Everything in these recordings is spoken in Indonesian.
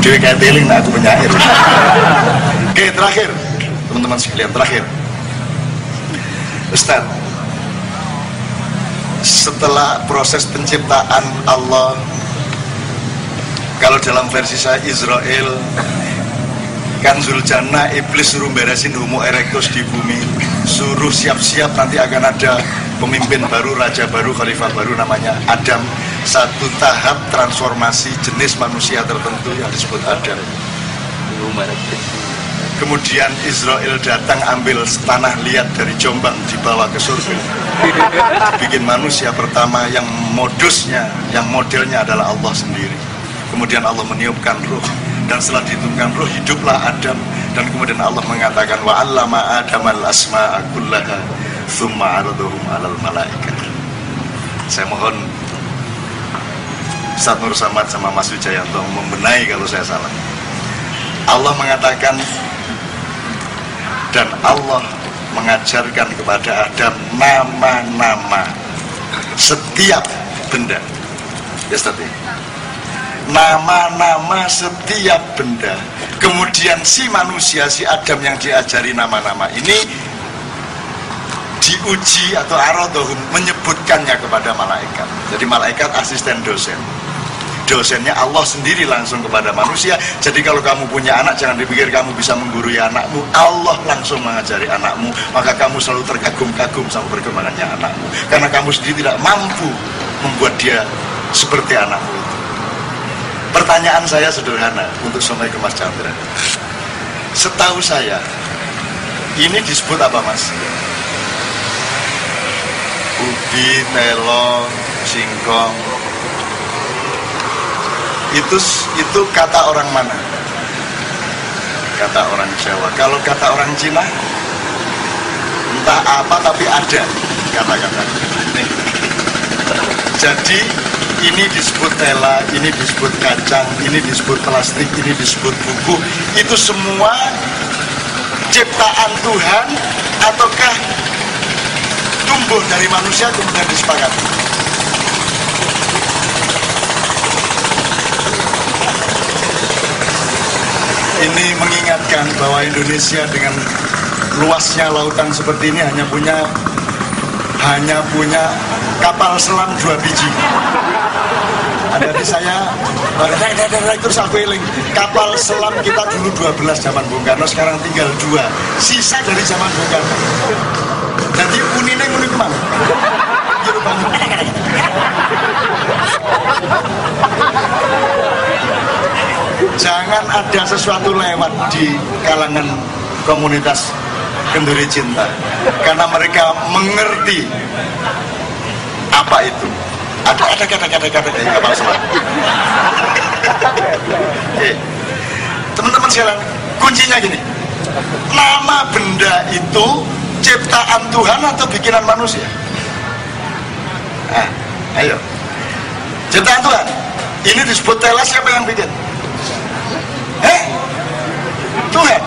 Dewi kayak teling, nah aku penyair. Oke, terakhir teman-teman sekalian, terakhir Ustaz, setelah proses penciptaan Allah, kalau dalam versi saya Israel Kanzul Jannah, iblis suruh beresin Homo erectus di bumi, suruh siap-siap nanti akan ada pemimpin baru, raja baru, khalifah baru namanya Adam. Satu tahap transformasi jenis manusia tertentu yang disebut Adam. Kemudian Israel datang ambil tanah liat dari Jombang, dibawa ke surga, bikin manusia pertama yang modusnya, yang modelnya adalah Allah sendiri. Kemudian Allah meniupkan ruh, dan setelah ditiupkan ruh hiduplah Adam. Dan kemudian Allah mengatakan wa 'allama Adamal asma'a kullaha tsumma 'aradahum 'alal malaikah. Saya mohon Ustaz Nur Samad sama Mas Wijayanto membenahi kalau saya salah. Allah mengatakan, dan Allah mengajarkan kepada Adam nama-nama setiap benda. Ya, Ustaz. Nama-nama setiap benda. Kemudian si manusia, si Adam yang diajari nama-nama ini diuji atau aradhum, menyebutkannya kepada malaikat. Jadi malaikat asisten dosen. Dosennya Allah sendiri langsung kepada manusia. Jadi kalau kamu punya anak, jangan dipikir kamu bisa menggurui anakmu. Allah langsung mengajari anakmu. Maka kamu selalu terkagum-kagum sama perkembangannya anakmu, karena kamu sendiri tidak mampu membuat dia seperti anakmu itu. Pertanyaan saya sederhana untuk sampai ke Mas Chandra. Setahu saya, ini disebut apa, Mas? Ubi, telong, singkong. Itu kata orang mana? Kata orang Jawa. Kalau kata orang Cina, entah apa tapi ada kata-kata. Jadi ini disebut tela, ini disebut kacang, ini disebut plastik, ini disebut buku. Itu semua ciptaan Tuhan ataukah tumbuh dari manusia kemudian disepakati? Ini mengingatkan bahwa Indonesia dengan luasnya lautan seperti ini hanya punya kapal selam 2 biji. Ada di saya, terus aku eling, kapal selam kita dulu 12 zaman Bung Karno, sekarang tinggal 2, sisa dari zaman Bung Karno. Jadi unine ngene kemana? Jangan ada sesuatu lewat di kalangan komunitas Kenduri Cinta, karena mereka mengerti apa itu. Ada kata-kata dari kapal selam. Teman-teman sekalian, kuncinya gini, nama benda itu ciptaan Tuhan atau bikinan manusia? Nah, ayo, ciptaan Tuhan. Ini disebut tela, siapa yang bikin? Tuhan.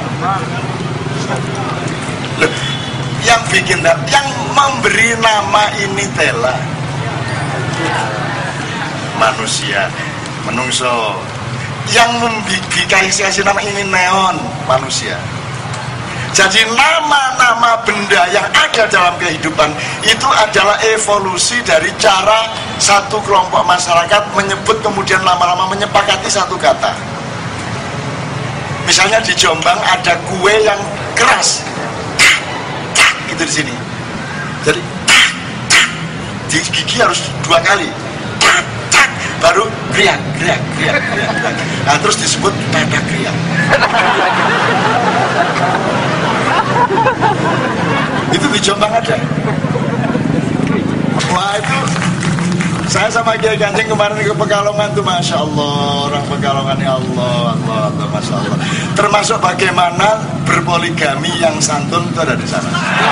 Loh, yang bikin, yang memberi nama ini tela, manusia, menungso. Yang kasih nama ini neon, manusia. Jadi nama-nama benda yang ada dalam kehidupan itu adalah evolusi dari cara satu kelompok masyarakat menyebut, kemudian lama-lama menyepakati satu kata. Misalnya di Jombang ada kue yang keras, gitu di sini. Jadi di gigi harus 2 kali, baru kriak. Nah, terus disebut tata kriak. Itu di Jombang ada. Wah, itu saya sama Kiai Kanjeng kemarin ke Pekalongan tuh, Masya Allah, orang Pekalongan, ya Allah, Masya Allah. Termasuk bagaimana berpoligami yang santun itu ada di sana.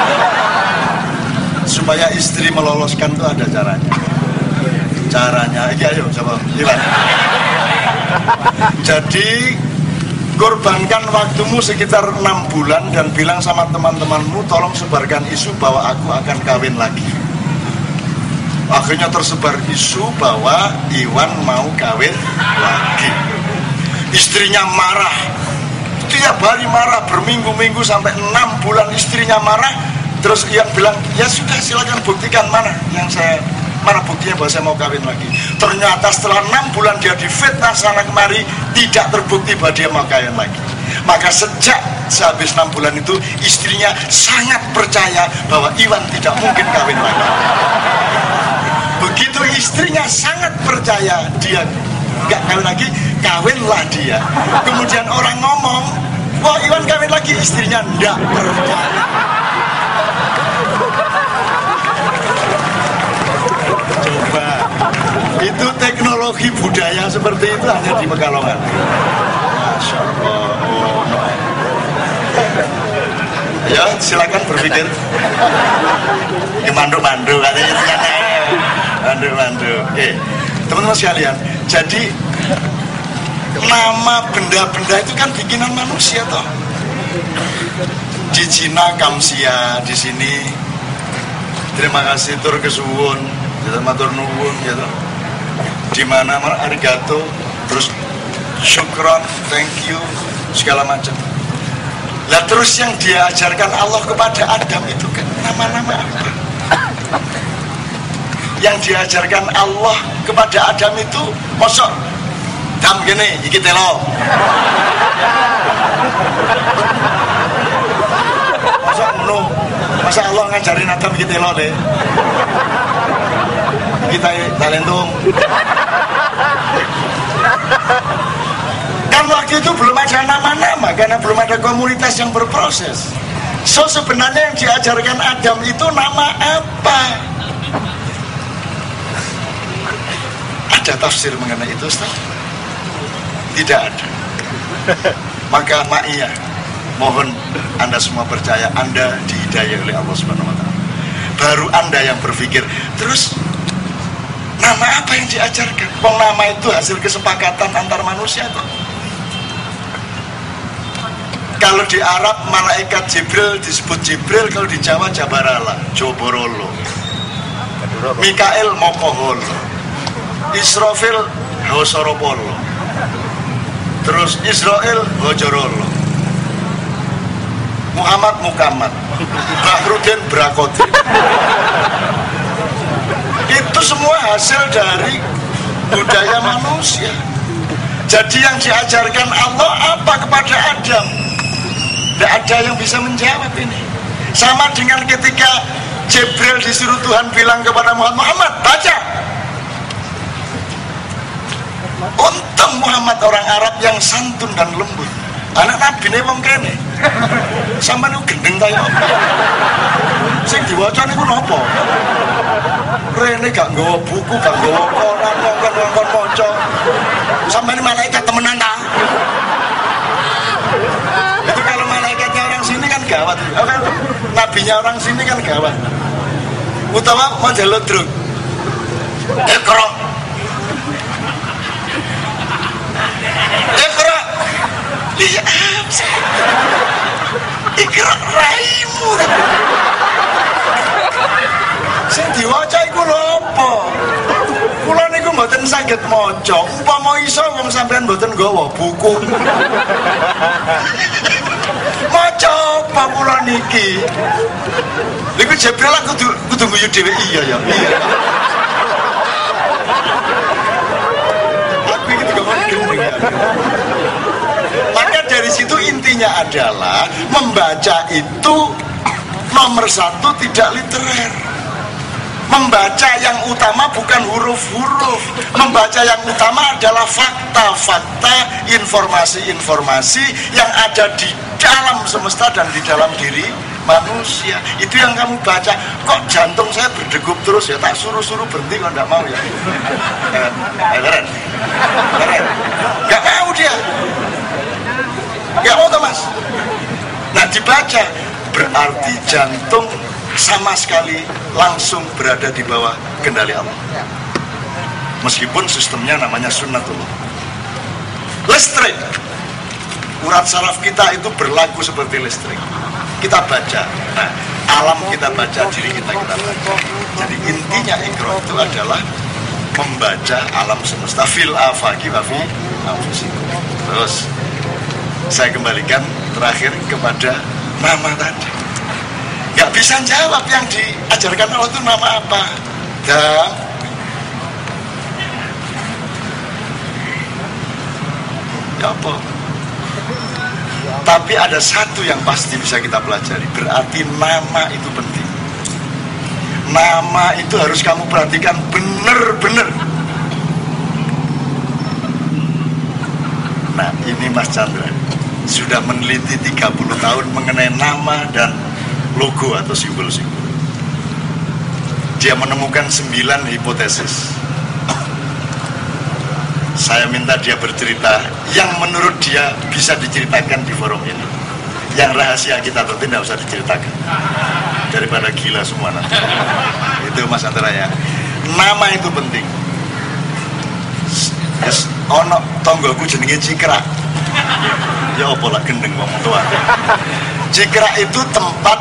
Supaya istri meloloskan itu ada caranya. Ayo coba lihat. Jadi korbankan waktumu sekitar 6 bulan dan bilang sama teman-temanmu, tolong sebarkan isu bahwa aku akan kawin lagi. Akhirnya tersebar isu bahwa Iwan mau kawin lagi. istrinya marah, tiap hari marah, berminggu-minggu sampai 6 bulan istrinya marah. Terus yang bilang, ya sudah silakan buktikan, mana buktinya bahwa saya mau kawin lagi. Ternyata setelah 6 bulan dia difitnah sana kemari, tidak terbukti bahwa dia mau kawin lagi. Maka sejak sehabis 6 bulan itu, istrinya sangat percaya bahwa Iwan tidak mungkin kawin lagi. Begitu istrinya sangat percaya dia nggak kawin lagi, kawinlah dia. Kemudian orang ngomong, wah Iwan kawin lagi, istrinya nggak percaya. Coba, itu teknologi budaya seperti itu hanya di Pekalongan. Masya Allah. Ya silakan berpikir. Mandu-mandu katanya. Mandu-mandu. Oke, teman-teman sekalian. Jadi nama benda-benda itu kan bikinan manusia toh. Di Cina Kamsia, di sini terima kasih tur kesuwun, gitu, matur nuwun gitu. Di mana arigato, terus syukron, thank you, segala macam. Lah terus yang dia ajarkan Allah kepada Adam itu kan nama-nama apa? Yang diajarkan Allah kepada Adam itu mosok dam gini, iki telo. Masa ngono? Masa Allah ngajarin Adam iki telo le? Kita talentum. Kan waktu itu belum ada nama-nama karena belum ada komunitas yang berproses. So sebenarnya yang diajarkan Adam itu nama apa? Ada tafsir mengenai itu, Ustaz? Tidak ada. Maka ma'iyah, mohon Anda semua percaya Anda dihidayah oleh Allah Subhanahu wa taala. Baru Anda yang berpikir, terus nama apa yang diajarkan? Nama itu hasil kesepakatan antar manusia toh. Kalau di Arab malaikat Jibril disebut Jibril, kalau di Jawa Jabarala, Joborolo. Mikael Mokoholo. Israfil Hosoropolo. Terus Israel Hojorolo. Muhammad Mukammad. Bahrudin Brakoti. Itu semua hasil dari budaya manusia. Jadi yang diajarkan Allah apa kepada Adam? Tidak ada yang bisa menjawab ini. Sama dengan ketika Jibril disuruh Tuhan bilang kepada Muhammad, baca. Untung Muhammad orang Arab yang santun dan lembut. Anak Nabi ini wong kene. Sampai itu gendeng kaya apa? Sing diwaca niku napa? Rene gak nggawa buku, gak nggawa koran, ngongkon maca. Sampai ini malaikat temenan ta? Itu kalau malaikatnya orang sini kan gawat. Nabinya orang sini kan gawat. Utawa mau jalur druk. Ikra. Ikra. Lihat Ikra raimu. Sing diwaca iku lho apa? Kula niku mboten saged maca. Umpama iso wong sampean mboten nggawa buku. Maca apa kula niki? Niku Jibril kudu guyu dhewe iya ya. Iya. Aku iki juga gendeng ya. Maka dari situ intinya adalah membaca itu nomor satu tidak literer. Membaca yang utama bukan huruf-huruf. Membaca yang utama adalah fakta-fakta, informasi-informasi yang ada di dalam semesta dan di dalam diri manusia. Itu yang kamu baca. Kok jantung saya berdegup terus ya? Tak suruh-suruh berhenti kalau nggak mau ya. Keren. Nggak mau dia. Nggak mau Thomas. Nah dibaca berarti jantung sama sekali langsung berada di bawah kendali Allah. Meskipun sistemnya namanya sunnatullah. Listrik. Urat saraf kita itu berlaku seperti listrik. Kita baca. Nah, alam kita baca, diri kita baca. Jadi intinya Iqra itu adalah membaca alam semesta fil afaqi wa fi anfusikum. Terus saya kembalikan terakhir kepada nama tadi. Gak bisa jawab yang diajarkan Allah itu nama apa. Dan ya apa? Tapi ada satu yang pasti bisa kita pelajari. Berarti nama itu penting. Nama itu harus kamu perhatikan benar-benar. Nah, ini Mas Chandra sudah meneliti 30 tahun mengenai nama dan logo atau simbol-simbol. Dia menemukan 9 hipotesis. Saya minta dia bercerita yang menurut dia bisa diceritakan di forum ini. Yang rahasia kita tentu tidak usah diceritakan, daripada gila semua nanti. Itu Mas Antara ya. Nama itu penting. Yes, ono tonggoku jenenge Cikrak. Ya apa lah gendeng ngomong tua. Cikrak itu tempat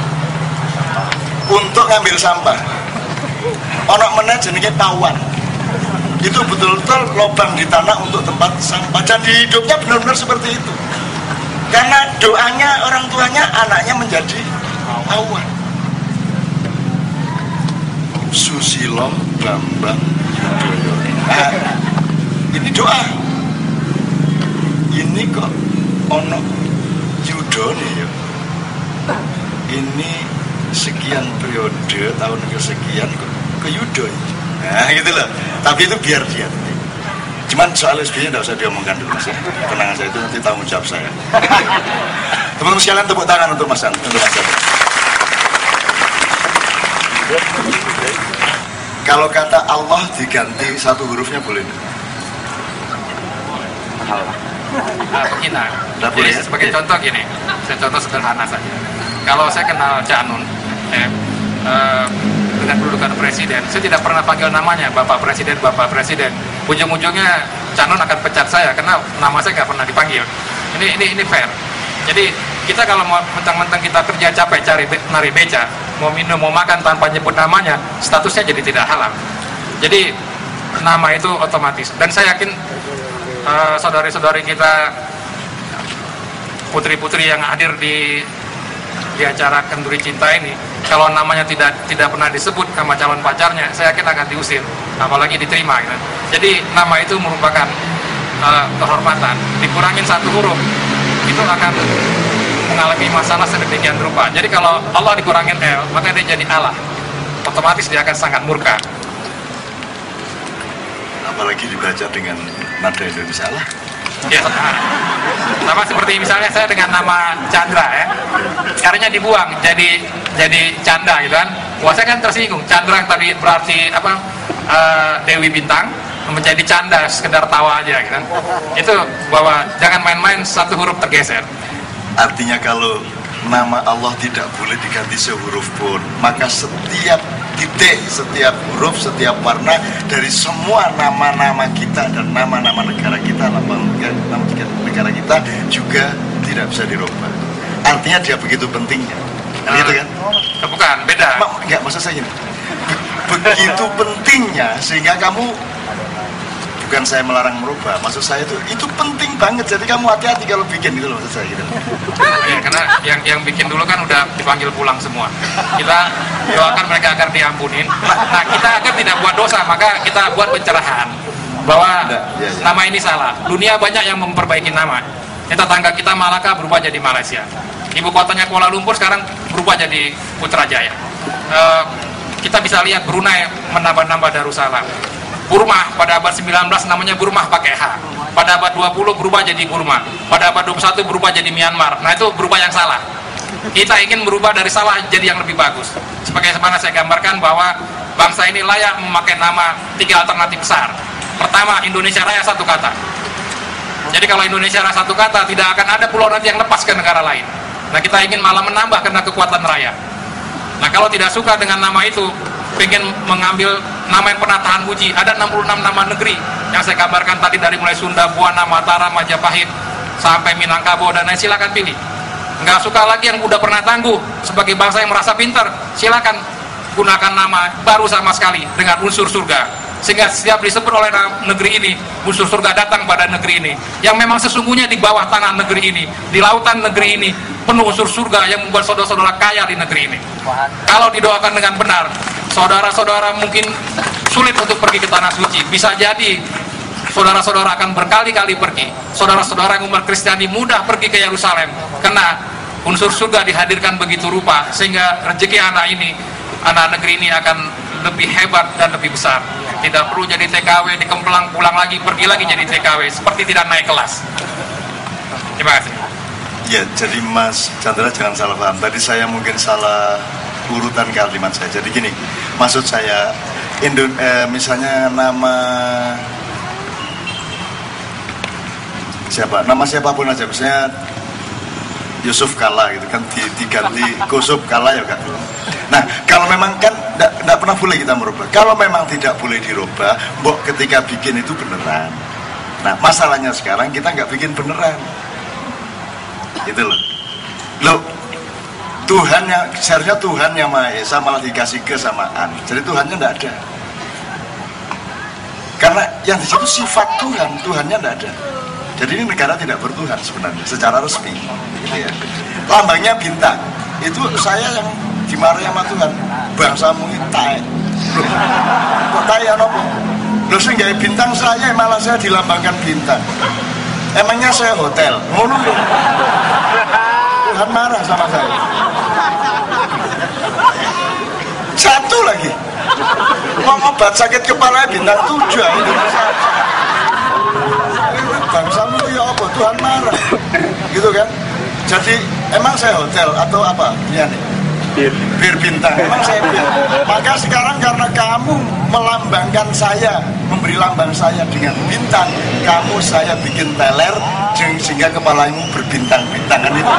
untuk ngambil sampah. Ono meneh jenenge Pawan. Itu betul-betul lubang di tanah untuk tempat sampah. Dan di hidupnya benar-benar seperti itu. Karena doanya orang tuanya, anaknya menjadi Pawan. Susilo Bambang Yudhoyono. Nah, ini doa. Ini kok ono Yudo nih ya. Ini sekian periode tahun kesekian kok ke Yudo. Nah gitu loh. Tapi itu biar dia. Cuman soal SBY tidak usah diomongkan dulu Mas ya. Tenang aja, itu nanti tanggung jawab saya. Teman-teman sekalian tepuk tangan untuk Mas Chandra. Kalau kata Allah diganti satu hurufnya boleh? Begini. Jadi sebagai contoh gini, saya contoh sederhana saja. Kalau saya kenal Cak Nun, dengan kedudukan presiden, saya tidak pernah panggil namanya Bapak Presiden, Bapak Presiden. Ujung-ujungnya Cak Nun akan pecat saya karena nama saya nggak pernah dipanggil. Ini fair. Jadi kita kalau mau mentang-mentang kita kerja capek cari nari beca, mau minum, mau makan tanpa nyebut namanya, statusnya jadi tidak halal. Jadi nama itu otomatis. Dan saya yakin saudari-saudari kita, putri-putri yang hadir di acara Kenduri Cinta ini, kalau namanya tidak pernah disebut sama calon pacarnya, saya yakin akan diusir, apalagi diterima gitu. Jadi nama itu merupakan kehormatan. Dikurangin satu huruf itu akan mengalami masalah sedemikian rupa. Jadi kalau Allah dikurangin L, maka dia jadi Allah, otomatis dia akan sangat murka. Apalagi dibaca dengan nada Indonesia lah. Ya, sama seperti misalnya saya dengan nama Chandra ya, akhirnya dibuang jadi Canda gitu kan. Wah, saya kan tersinggung. Chandra yang tadi berarti apa, Dewi Bintang, menjadi Canda sekedar tawa aja gitu kan. Itu bahwa jangan main-main satu huruf tergeser. Artinya kalau nama Allah tidak boleh diganti sehuruf pun, maka setiap titik, setiap huruf, setiap warna dari semua nama-nama kita dan nama-nama negara kita, nama negara kita juga tidak bisa dirubah. Artinya dia begitu pentingnya, gitu kan? Bukan, beda. Enggak, maksud saya ini begitu pentingnya sehingga kamu, bukan saya melarang merubah, maksud saya itu penting banget. Jadi kamu hati-hati kalau bikin, gitu loh maksud saya gitu. Ya, karena yang bikin dulu kan udah dipanggil pulang semua. Kita doakan mereka agar diampunin. Nah, kita agar tidak buat dosa, maka kita buat pencerahan bahwa nama ini salah. Dunia banyak yang memperbaiki nama. Tetangga kita Malaka berubah jadi Malaysia. Ibu kotanya Kuala Lumpur sekarang berubah jadi Putrajaya. Kita bisa lihat Brunei menambah-nambah Darussalam. Burma pada abad 19 namanya Burma pakai H. Pada abad 20 berubah jadi Burma. Pada abad 21 berubah jadi Myanmar. Nah, itu berubah yang salah. Kita ingin berubah dari salah jadi yang lebih bagus. Sebagaimana saya gambarkan bahwa bangsa ini layak memakai nama 3 alternatif besar. Pertama, Indonesia Raya satu kata. Jadi kalau Indonesia Raya satu kata, tidak akan ada pulau nanti yang lepas ke negara lain. Nah, kita ingin malah menambah karena kekuatan raya. Nah, kalau tidak suka dengan nama itu, pengen mengambil nama yang pernah tahan uji, ada 66 nama negeri yang saya kabarkan tadi, dari mulai Sunda, Buana, Mataram, Majapahit sampai Minangkabau dan lain, silakan pilih. Nggak suka lagi yang udah pernah tangguh, sebagai bangsa yang merasa pintar, silakan gunakan nama baru sama sekali dengan unsur surga. sehingga setiap disebut oleh negeri ini, unsur surga datang pada negeri ini, yang memang sesungguhnya di bawah tanah negeri ini, di lautan negeri ini penuh unsur surga yang membuat saudara-saudara kaya di negeri ini. Kalau didoakan dengan benar, saudara-saudara mungkin sulit untuk pergi ke tanah suci. Bisa jadi saudara-saudara akan berkali-kali pergi. Saudara-saudara yang umat Kristiani mudah pergi ke Yerusalem karena unsur surga dihadirkan begitu rupa, sehingga rezeki anak negeri ini akan lebih hebat dan lebih besar. Tidak perlu jadi TKW di Kemplang, pulang lagi, pergi lagi jadi TKW, seperti tidak naik kelas. Terima kasih. Ya, jadi Mas Chandra jangan salah paham. Tadi saya mungkin salah urutan kalimat saya. Jadi gini, maksud saya misalnya nama siapapun aja, misalnya Yusuf Kalla gitu kan, diganti Kusuf Kalla ya kan. Nah, kalau memang kan tidak pernah boleh kita merubah. Kalau memang tidak boleh dirubah, mbok ketika bikin itu beneran. Nah, masalahnya sekarang kita nggak bikin beneran. Itu loh. Tuhan seharusnya Tuhan yang Maha Esa malah dikasih kesamaan. Jadi Tuhannya tidak ada. Karena yang di situ sifat Tuhan, Tuhannya tidak ada. Jadi ini negara tidak bertuhan sebenarnya secara resmi, gitu ya. Lambangnya bintang. Itu saya yang dimarahi sama Tuhan. Bangsamu ini tai. Kok tai ya nopo? Loh sing gawe bintang saya, malah saya dilambangkan bintang. Emangnya saya hotel? Ngono lho. Tuhan marah sama saya. Satu lagi. Mau obat sakit kepala bintang 7 Indonesia. Bangsamu ya apa? Tuhan marah. Gitu kan? Jadi emang saya hotel atau apa? Iya nih. Bir bintang. Emang saya bir. Maka sekarang karena kamu melambangkan saya, memberi lambang saya dengan bintang, kamu saya bikin teler sehingga kepalamu berbintang-bintangan itu.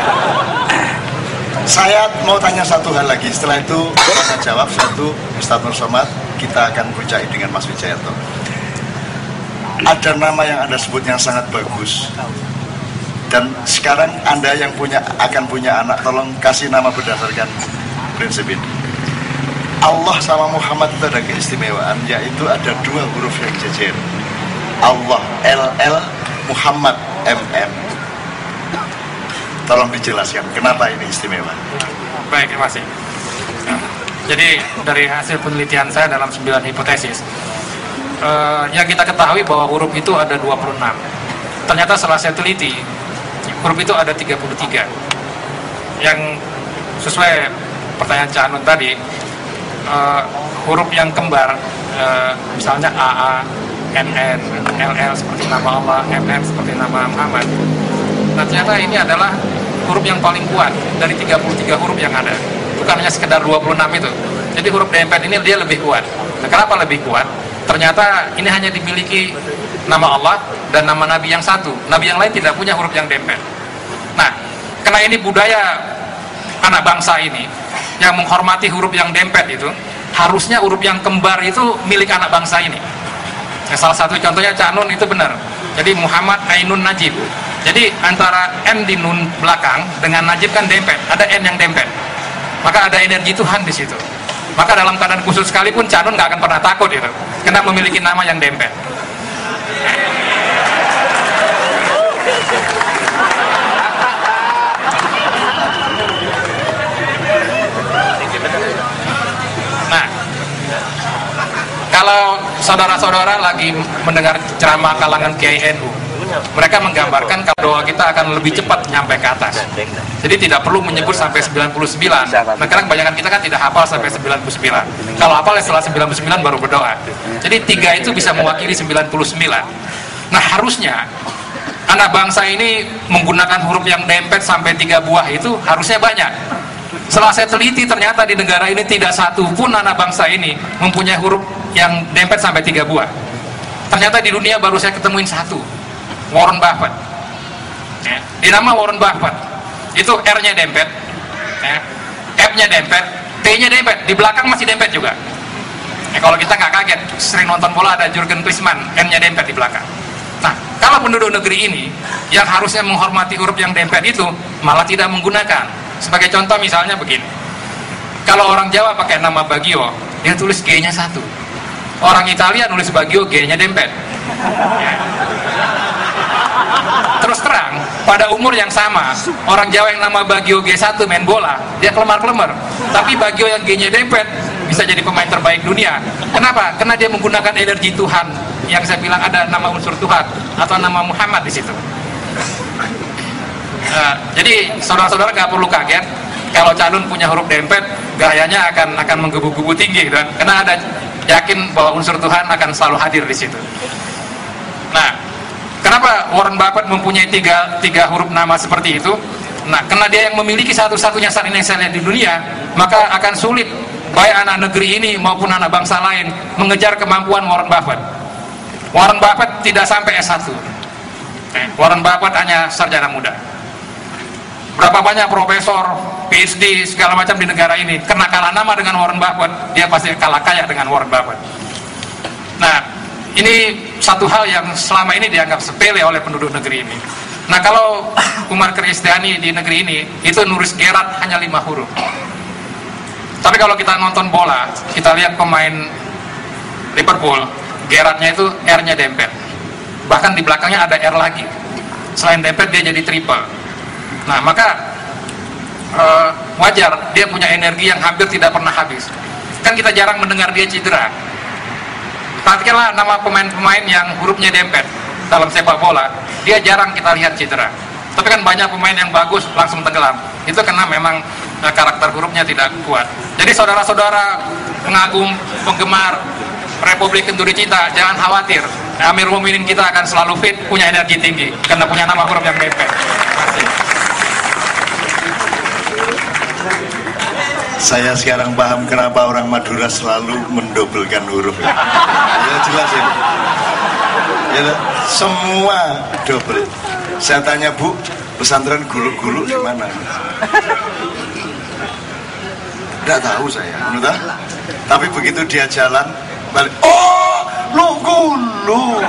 Saya mau tanya satu hal lagi. Setelah itu saya jawab satu, Ustaz Nur Somad, kita akan berbicara dengan Mas Wijayanto. Ada nama yang Anda sebut yang sangat bagus. Dan sekarang Anda yang akan punya anak, tolong kasih nama berdasarkan prinsip ini. Allah sama Muhammad itu ada keistimewaan, yaitu ada 2 huruf yang jejer. Allah LL, Muhammad MM. Tolong dijelaskan kenapa ini istimewa. Baik, terima kasih. Jadi dari hasil penelitian saya dalam 9 hipotesis, yang kita ketahui bahwa huruf itu ada 26. Ternyata setelah saya teliti, huruf itu ada 33. Yang sesuai pertanyaan Cak Anun tadi, huruf yang kembar, misalnya AA, NN, LL seperti nama Allah, MM seperti nama Muhammad. Nah, ternyata ini adalah huruf yang paling kuat dari 33 huruf yang ada. Bukan hanya sekedar 26 itu. Jadi huruf dempet ini dia lebih kuat. Nah, kenapa lebih kuat? Ternyata ini hanya dimiliki nama Allah dan nama Nabi yang satu. Nabi yang lain tidak punya huruf yang dempet. Nah, karena ini budaya anak bangsa ini yang menghormati huruf yang dempet itu, harusnya huruf yang kembar itu milik anak bangsa ini. Nah, salah satu contohnya Cak Nun itu benar. Jadi Muhammad Ainun Najib. Jadi antara N di nun belakang dengan Najib kan dempet, ada N yang dempet. Maka ada energi Tuhan di situ. Maka dalam keadaan khusus sekalipun Cak Nun nggak akan pernah takut itu, karena memiliki nama yang dempet. Nah, kalau saudara-saudara lagi mendengar ceramah kalangan Kiai NU, mereka menggambarkan kalau doa kita akan lebih cepat nyampe ke atas. Jadi tidak perlu menyebut sampai 99. Nah, karena kebanyakan kita kan tidak hafal sampai 99. Kalau hafal ya setelah 99 baru berdoa. Jadi 3 itu bisa mewakili 99. Nah, harusnya anak bangsa ini menggunakan huruf yang dempet sampai 3 buah itu harusnya banyak. Setelah saya teliti, ternyata di negara ini tidak satu pun anak bangsa ini mempunyai huruf yang dempet sampai 3 buah. Ternyata di dunia baru saya ketemuin satu, Warren Buffett. Ya, di nama Warren Buffett itu R-nya dempet, ya, F-nya dempet, T-nya dempet, di belakang masih dempet juga. Ya, kalau kita nggak kaget, sering nonton bola ada Jurgen Klinsmann, N-nya dempet di belakang. Nah, kalau penduduk negeri ini yang harusnya menghormati huruf yang dempet itu malah tidak menggunakan. Sebagai contoh misalnya begini, kalau orang Jawa pakai nama Bagio, dia tulis G-nya 1. orang Italia nulis Baggio, G-nya dempet. Terus terang, pada umur yang sama, orang Jawa yang nama Baggio G1 main bola, dia kelemar-kelemar. Tapi Baggio yang G-nya dempet bisa jadi pemain terbaik dunia. Kenapa? Karena dia menggunakan energi Tuhan, yang saya bilang ada nama unsur Tuhan atau nama Muhammad di situ. Jadi saudara-saudara nggak perlu kaget kalau calon punya huruf dempet, gayanya akan menggebu-gebu tinggi, kan? Karena ada yakin bahwa unsur Tuhan akan selalu hadir di situ. Nah, kenapa Warren Buffett mempunyai tiga huruf nama seperti itu? Nah, karena dia yang memiliki satu-satunya saat ini yang saya lihat di dunia, maka akan sulit baik anak negeri ini maupun anak bangsa lain mengejar kemampuan Warren Buffett. Warren Buffett tidak sampai S1. Warren Buffett hanya sarjana muda. Berapa banyak profesor, PhD, segala macam di negara ini, karena kalah nama dengan Warren Buffett, dia pasti kalah kaya dengan Warren Buffett. Nah, ini satu hal yang selama ini dianggap sepele oleh penduduk negeri ini. Nah, kalau umat Kristiani di negeri ini, itu nulis Gerard hanya 5 huruf. Tapi kalau kita nonton bola, kita lihat pemain Liverpool, Gerardnya itu R-nya dempet. Bahkan di belakangnya ada R lagi. Selain dempet, dia jadi triple. Nah, maka wajar dia punya energi yang hampir tidak pernah habis. Kan kita jarang mendengar dia cedera. Perhatikanlah nama pemain-pemain yang hurufnya dempet dalam sepak bola, dia jarang kita lihat cedera. Tapi kan banyak pemain yang bagus langsung tenggelam. Itu karena memang karakter hurufnya tidak kuat. Jadi saudara-saudara pengagum, penggemar Republik Indonesia, jangan khawatir. Amirul Mukminin kita akan selalu fit, punya energi tinggi karena punya nama huruf yang dempet. Saya sekarang paham kenapa orang Madura selalu mendobelkan huruf. Ya jelas ini. Ya, semua double. Saya tanya, Bu, pesantren guluk-guluk di mana? Tidak tahu saya, benar? Tapi begitu dia jalan balik, oh, lu guluk.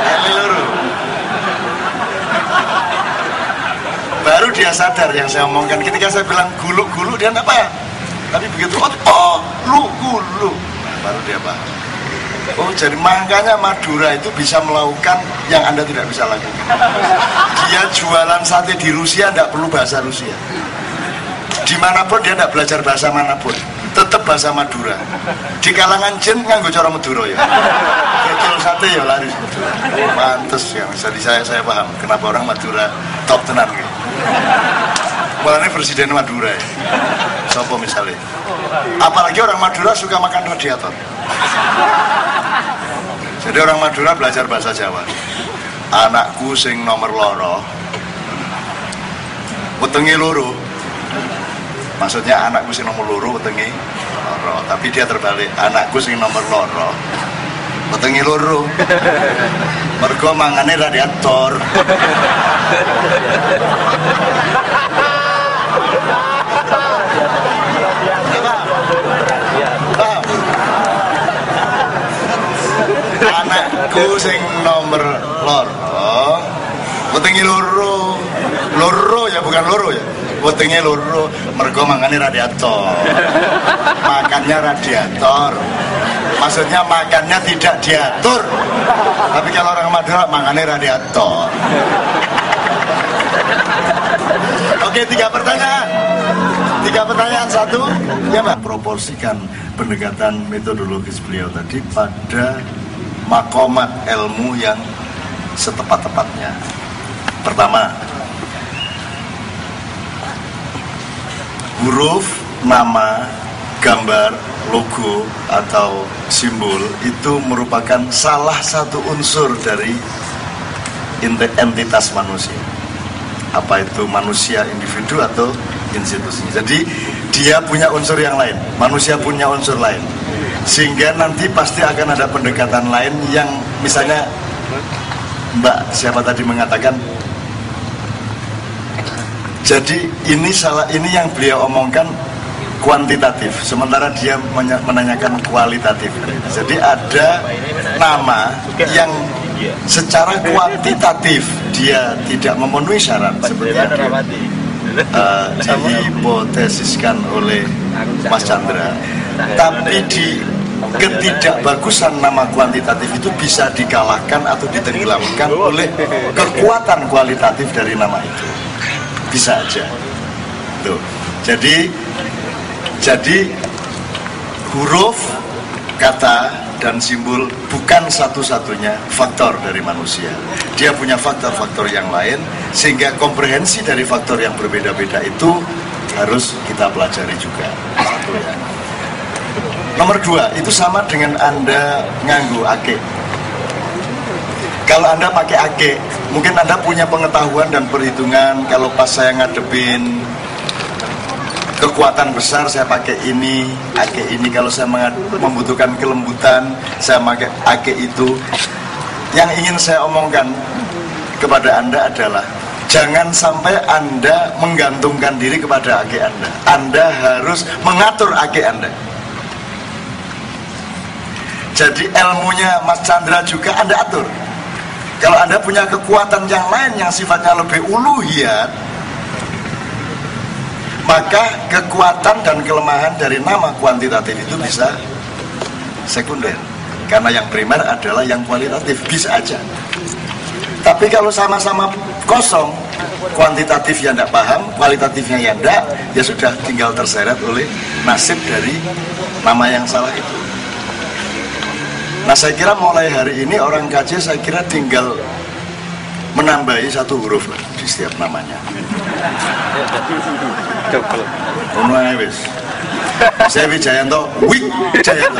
Baru dia sadar yang saya omongkan. Ketika saya bilang guluk-guluk, dia enggak paham. Tapi begitu, oh, lu guluk, baru dia paham. Oh, jadi makanya Madura itu bisa melakukan yang Anda tidak bisa lakukan. Dia jualan sate di Rusia, tidak perlu bahasa Rusia. Dimanapun dia tidak belajar bahasa manapun, tetap bahasa Madura. Di kalangan jin nganggo cara Madura ya. Kecil sate ya laris Madura. Pantes ya, jadi saya paham kenapa orang Madura top tenan gitu. Mulanya presiden Madura ya. Sopo misalnya. Apalagi orang Madura suka makan radiator. Jadi orang Madura belajar bahasa Jawa. Anakku sing nomor loro, wetenge loro. Maksudnya anakku sing nomor loro wetenge loro. Tapi dia terbalik. Anakku sing nomor loro, wetenge loro. Mergo mangane radiator. Anakku sing nomor loro wetenge loro. Loro ya, bukan loro ya. Wetenge loro mergo mangane radiator. Makannya radiator. Maksudnya makannya tidak diatur. Tapi kalau orang Madura makannya radiator. Oke, 3 pertanyaan. 3 pertanyaan, 1 ya Mbak. Proporsikan pendekatan metodologis beliau tadi pada makomat ilmu yang setepat-tepatnya. Pertama, huruf, nama, gambar, logo atau simbol itu merupakan salah satu unsur dari entitas manusia. Apa itu manusia individu atau institusi. Jadi dia punya unsur yang lain, manusia punya unsur lain. Sehingga nanti pasti akan ada pendekatan lain yang misalnya Mbak siapa tadi mengatakan, jadi ini yang beliau omongkan kuantitatif, sementara dia menanyakan kualitatif. Jadi ada nama yang secara kuantitatif dia tidak memenuhi syarat seperti yang dihipotesiskan oleh Mas Chandra, tapi di ketidakbagusan nama kuantitatif itu bisa dikalahkan atau ditenggelamkan oleh kekuatan kualitatif dari nama itu. Bisa aja. Tuh. Jadi huruf, kata, dan simbol bukan satu-satunya faktor dari manusia. Dia punya faktor-faktor yang lain, sehingga komprehensi dari faktor yang berbeda-beda itu harus kita pelajari juga. Satu ya. Nomor 2, itu sama dengan Anda nganggu ake. Kalau Anda pakai ake, mungkin Anda punya pengetahuan dan perhitungan, kalau pas saya ngadepin kekuatan besar saya pakai ini, ake ini. Kalau saya membutuhkan kelembutan, saya pakai ake itu. Yang ingin saya omongkan kepada Anda adalah jangan sampai Anda menggantungkan diri kepada ake Anda. Anda harus mengatur ake Anda. Jadi ilmunya Mas Chandra juga Anda atur. Kalau Anda punya kekuatan yang lain yang sifatnya lebih uluhiyat, maka kekuatan dan kelemahan dari nama kuantitatif itu bisa sekunder. Karena yang primer adalah yang kualitatif, bisa aja. Tapi kalau sama-sama kosong, kuantitatifnya tidak paham, kualitatifnya ya tidak, ya sudah tinggal terseret oleh nasib dari nama yang salah itu. Nah, saya kira mulai hari ini orang KJ saya kira tinggal menambahi satu huruf lah di setiap namanya. Wis. Saya Wijayanto, Wijayanto.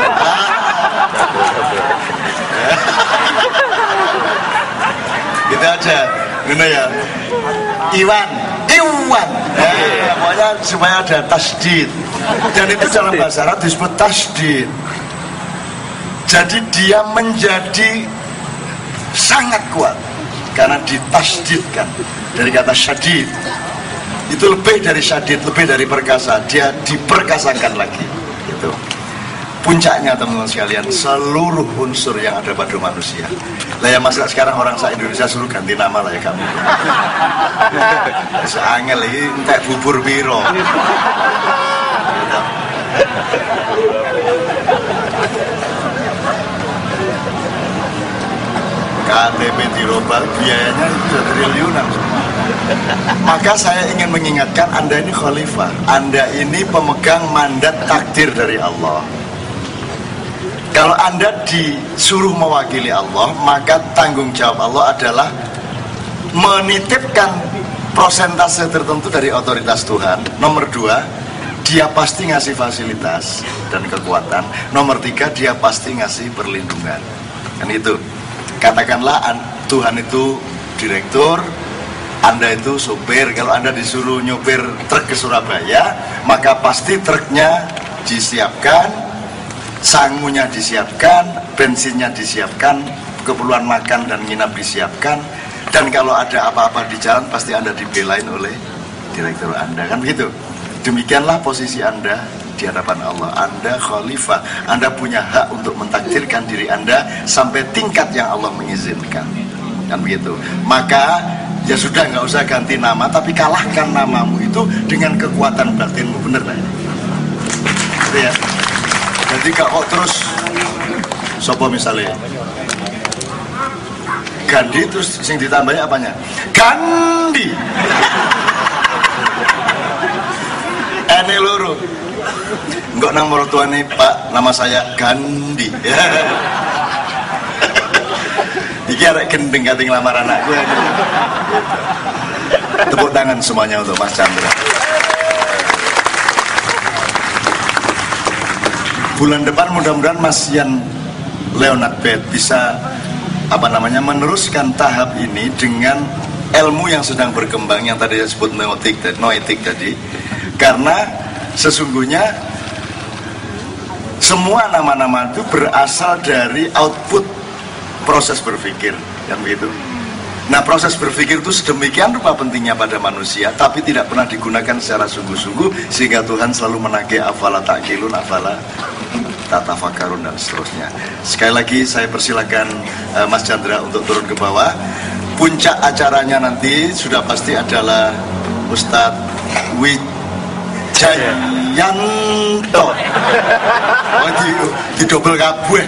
Gitu aja. Gini ya. Iwan. Pokoknya supaya ada tasdid. Dan itu dalam bahasa Arab disebut tasdid. Jadi dia menjadi sangat kuat karena ditasdidkan dari kata syadid. Itu lebih dari syadid, lebih dari perkasa. Dia diperkasakan lagi. Gitu. Puncaknya teman-teman sekalian, seluruh unsur yang ada pada manusia. Lah ya masa sekarang orang se-Indonesia suruh ganti nama lah ya kamu. Seangel ini entek bubur biro. KTP dirobah, biayanya sudah triliunan semua. Maka saya ingin mengingatkan Anda ini khalifah, Anda ini pemegang mandat takdir dari Allah. Kalau Anda disuruh mewakili Allah, maka tanggung jawab Allah adalah menitipkan prosentase tertentu dari otoritas Tuhan. Nomor 2, dia pasti ngasih fasilitas dan kekuatan. Nomor 3, dia pasti ngasih perlindungan. Kan itu. Katakanlah Tuhan itu direktur, Anda itu sopir. Kalau Anda disuruh nyopir truk ke Surabaya, maka pasti truknya disiapkan, sangunya disiapkan, bensinnya disiapkan, keperluan makan dan nginap disiapkan. Dan kalau ada apa-apa di jalan pasti Anda dibelain oleh direktur Anda. Kan begitu. Demikianlah posisi Anda di hadapan Allah. Anda khalifah, Anda punya hak untuk mentakdirkan diri Anda sampai tingkat yang Allah mengizinkan. Kan begitu. Maka ya sudah, nggak usah ganti nama, tapi kalahkan namamu itu dengan kekuatan batinmu. Bener lah ini. Gitu ya. Jadi kalau terus sopo misalnya Gandhi, terus sing ditambahnya apanya? Gandhi. Ene loro. Enggak nang mertuane Pak, nama saya Gandhi. Iki arek gendeng kating lamar anakku. Tepuk tangan semuanya untuk Mas Chandra. Bulan depan mudah-mudahan Mas Yan Leonard Beth bisa meneruskan tahap ini dengan ilmu yang sedang berkembang yang tadi saya sebut noetik tadi. Karena sesungguhnya semua nama-nama itu berasal dari output proses berpikir, kan begitu. Nah, proses berpikir itu sedemikian rupa pentingnya pada manusia, tapi tidak pernah digunakan secara sungguh-sungguh, sehingga Tuhan selalu menagih afala ta'qilun, afala tatafakkarun, dan seterusnya. Sekali lagi saya persilakan Mas Chandra untuk turun ke bawah. Puncak acaranya nanti sudah pasti adalah Ustadz Jayanto. Oh, di double kabeh.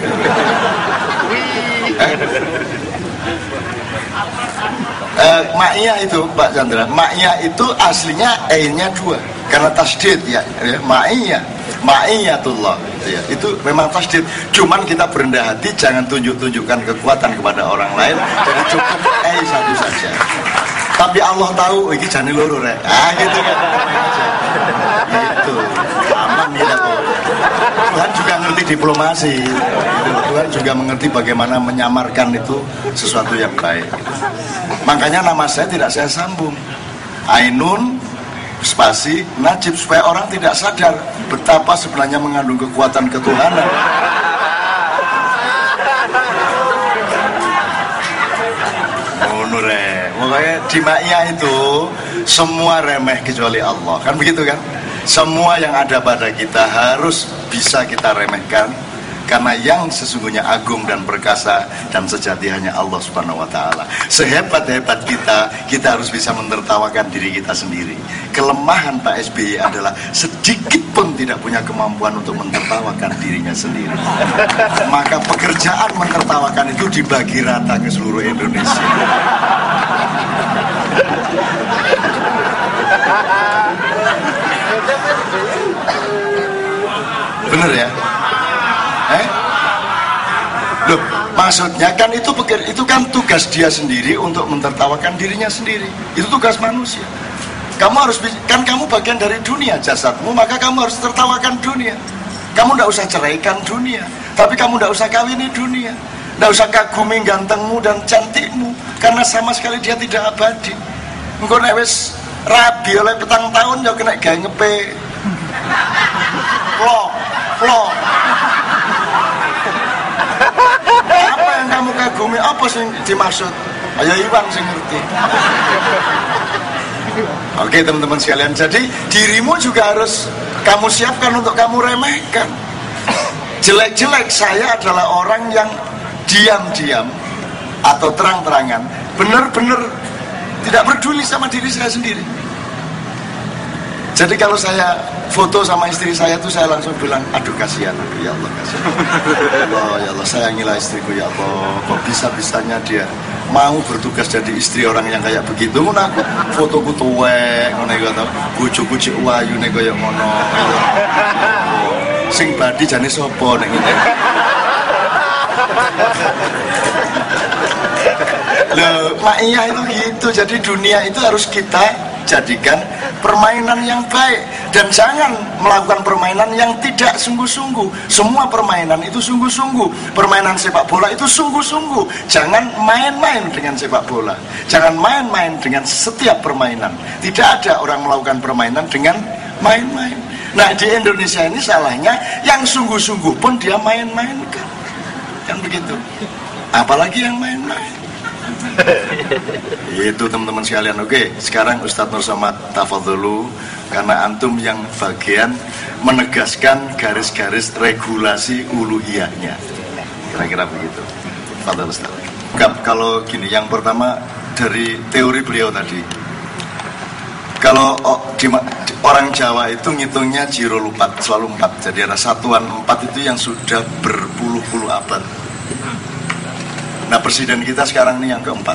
Ma'iyah itu Pak Chandra, ma'iyah itu aslinya e-nya 2 karena tasdid ya, ma'iyatullah ya, itu memang tasdid. Cuman kita berendah hati, jangan tunjukkan kekuatan kepada orang lain, jadi cukup satu saja. Tapi Allah tahu ini jane loro rek. Gitu kan. Gitu. Aman kita tuh. Tuhan juga ngerti diplomasi. Tuhan juga mengerti bagaimana menyamarkan itu sesuatu yang baik. Makanya nama saya tidak saya sambung. Ainun spasi Najib, supaya orang tidak sadar betapa sebenarnya mengandung kekuatan ketuhanan. Pokoknya di ma'iyah itu semua remeh kecuali Allah, kan begitu kan? Semua yang ada pada kita harus bisa kita remehkan, karena yang sesungguhnya agung dan perkasa dan sejati hanya Allah Subhanahu wa Ta'ala. Sehebat-hebat kita harus bisa menertawakan diri kita sendiri. Kelemahan Pak SBY adalah sedikit pun tidak punya kemampuan untuk menertawakan dirinya sendiri. Maka pekerjaan menertawakan itu dibagi rata ke seluruh Indonesia. Bener ya? Loh, maksudnya kan itu kan tugas dia sendiri untuk mentertawakan dirinya sendiri. Itu tugas manusia. Kamu harus, kan kamu bagian dari dunia jasadmu, maka kamu harus tertawakan dunia. Kamu tidak usah ceraikan dunia, tapi kamu tidak usah kawini dunia. Tidak usah kagumi gantengmu dan cantikmu, karena sama sekali dia tidak abadi. Engkau nek wis rabi oleh petang tahun ya kena gawe ngepe. Flok. Apa yang kamu kagumi? Apa sih dimaksud? Ayo Iwan sing ngerti. Oke teman-teman sekalian, jadi dirimu juga harus kamu siapkan untuk kamu remehkan. Jelek-jelek saya adalah orang yang diam-diam atau terang-terangan benar-benar tidak peduli sama diri saya sendiri. Jadi kalau saya foto sama istri saya tuh saya langsung bilang, aduh kasihan aku, ya Allah kasihan. Ya Allah sayangilah istriku ya Allah. Kok bisa-bisanya dia mau bertugas jadi istri orang yang kayak begitu. Ngono aku fotoku tuwek ngono iku to. Bojoku cek wayu nek koyo ngono. Sing badi jane sapa nek ngene. Loh, ma'iyah itu gitu. Jadi dunia itu harus kita jadikan permainan yang baik, dan jangan melakukan permainan yang tidak sungguh-sungguh. Semua permainan itu sungguh-sungguh. Permainan sepak bola itu sungguh-sungguh. Jangan main-main dengan sepak bola. Jangan main-main dengan setiap permainan. Tidak ada orang melakukan permainan dengan main-main. Nah di Indonesia ini salahnya yang sungguh-sungguh pun dia main-mainkan. Kan begitu. Apalagi yang main-main. Itu teman-teman sekalian. Oke, sekarang Ustadz Nur Somad tafadholu, karena antum yang bagian menegaskan garis-garis regulasi uluhiyahnya. Kira-kira begitu. Tafadhol Ustadz. Kalau gini, yang pertama dari teori beliau tadi. Kalau orang Jawa itu ngitungnya jiro lupat, selalu 4. Jadi ada satuan 4 itu yang sudah berpuluh-puluh abad. Nah presiden kita sekarang ini yang keempat.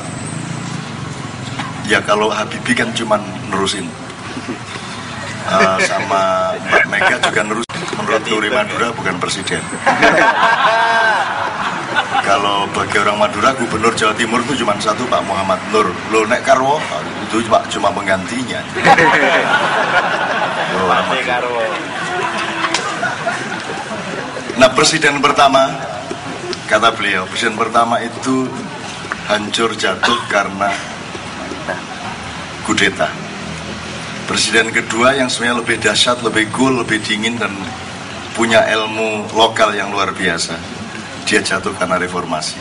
Ya kalau Habibie kan cuma nerusin, sama Mbak Mega juga nerusin. Menurut teori Madura bukan presiden. Kalau bagi orang Madura gubernur Jawa Timur itu cuma satu, Pak Muhammad Nur. Lo nek Karwo itu cuma penggantinya. Nah presiden pertama, kata beliau, presiden pertama itu hancur jatuh karena kudeta. Presiden kedua yang sebenarnya lebih dahsyat, lebih cool, lebih dingin dan punya ilmu lokal yang luar biasa, dia jatuh karena reformasi.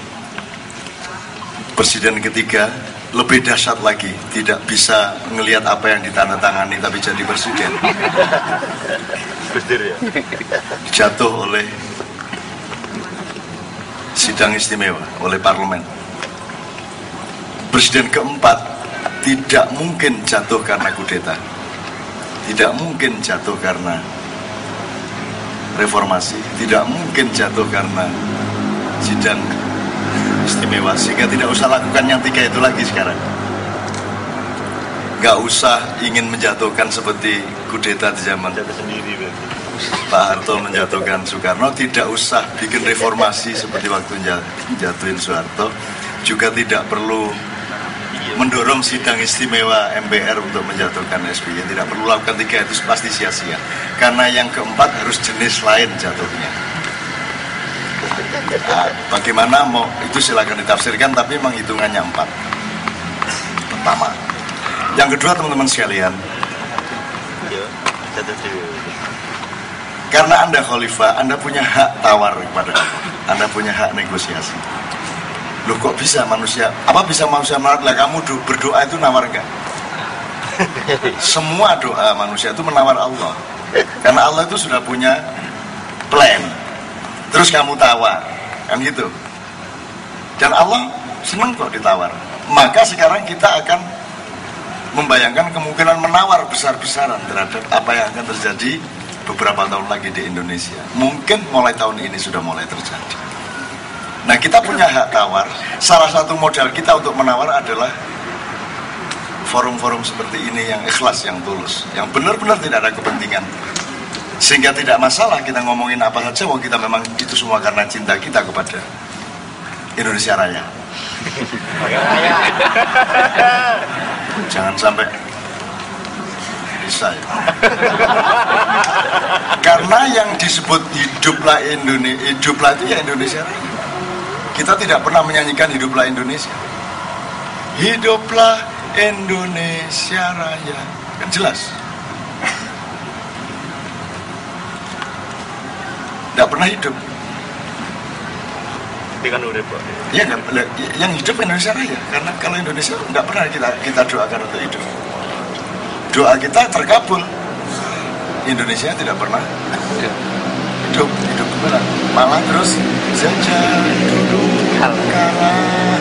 Presiden ketiga lebih dahsyat lagi, tidak bisa ngelihat apa yang ditandatangani tapi jadi presiden. Jatuh oleh sidang istimewa, oleh parlemen. Presiden keempat tidak mungkin jatuh karena kudeta. tidak mungkin jatuh karena reformasi, tidak mungkin jatuh karena sidang istimewa, sehingga tidak usah lakukan yang tiga itu lagi sekarang. Gak usah ingin menjatuhkan seperti kudeta di zaman Pak Harto menjatuhkan Soekarno, tidak usah bikin reformasi seperti waktu jatuhin Soeharto, juga tidak perlu mendorong sidang istimewa MPR untuk menjatuhkan SBY, tidak perlu lakukan tiga itu, pasti sia-sia, karena yang keempat harus jenis lain jatuhnya. Nah, bagaimana mau itu silakan ditafsirkan, tapi memang hitungannya 4. Pertama. Yang kedua, teman-teman sekalian, karena Anda khalifah, Anda punya hak tawar kepada Allah, Anda punya hak negosiasi. Loh, kok bisa manusia, apa bisa manusia menawar? Lah kamu berdoa itu nawar enggak? Semua doa manusia itu menawar Allah, karena Allah itu sudah punya plan. Terus kamu tawar, kan gitu. Dan Allah senang kok ditawar. Maka sekarang kita akan membayangkan kemungkinan menawar besar-besaran terhadap apa yang akan terjadi beberapa tahun lagi di Indonesia. Mungkin mulai tahun ini sudah mulai terjadi. Nah, kita punya hak tawar. Salah satu modal kita untuk menawar adalah forum-forum seperti ini yang ikhlas, yang tulus, yang benar-benar tidak ada kepentingan. Sehingga tidak masalah kita ngomongin apa saja, wong kita memang itu semua karena cinta kita kepada Indonesia Raya. Jangan sampai bisa ya. Karena yang disebut hiduplah Indonesia, hiduplah itu ya Indonesia Raya. Kita tidak pernah menyanyikan hiduplah Indonesia. Hiduplah Indonesia Raya. Kan jelas. Tidak pernah hidup. Dengan urip, Pak. Ya, yang hidup Indonesia Raya. Karena kalau Indonesia tidak pernah kita doakan untuk hidup. Doa kita terkabul. Indonesia tidak pernah hidup benar. Malah terus saja duduk kalah.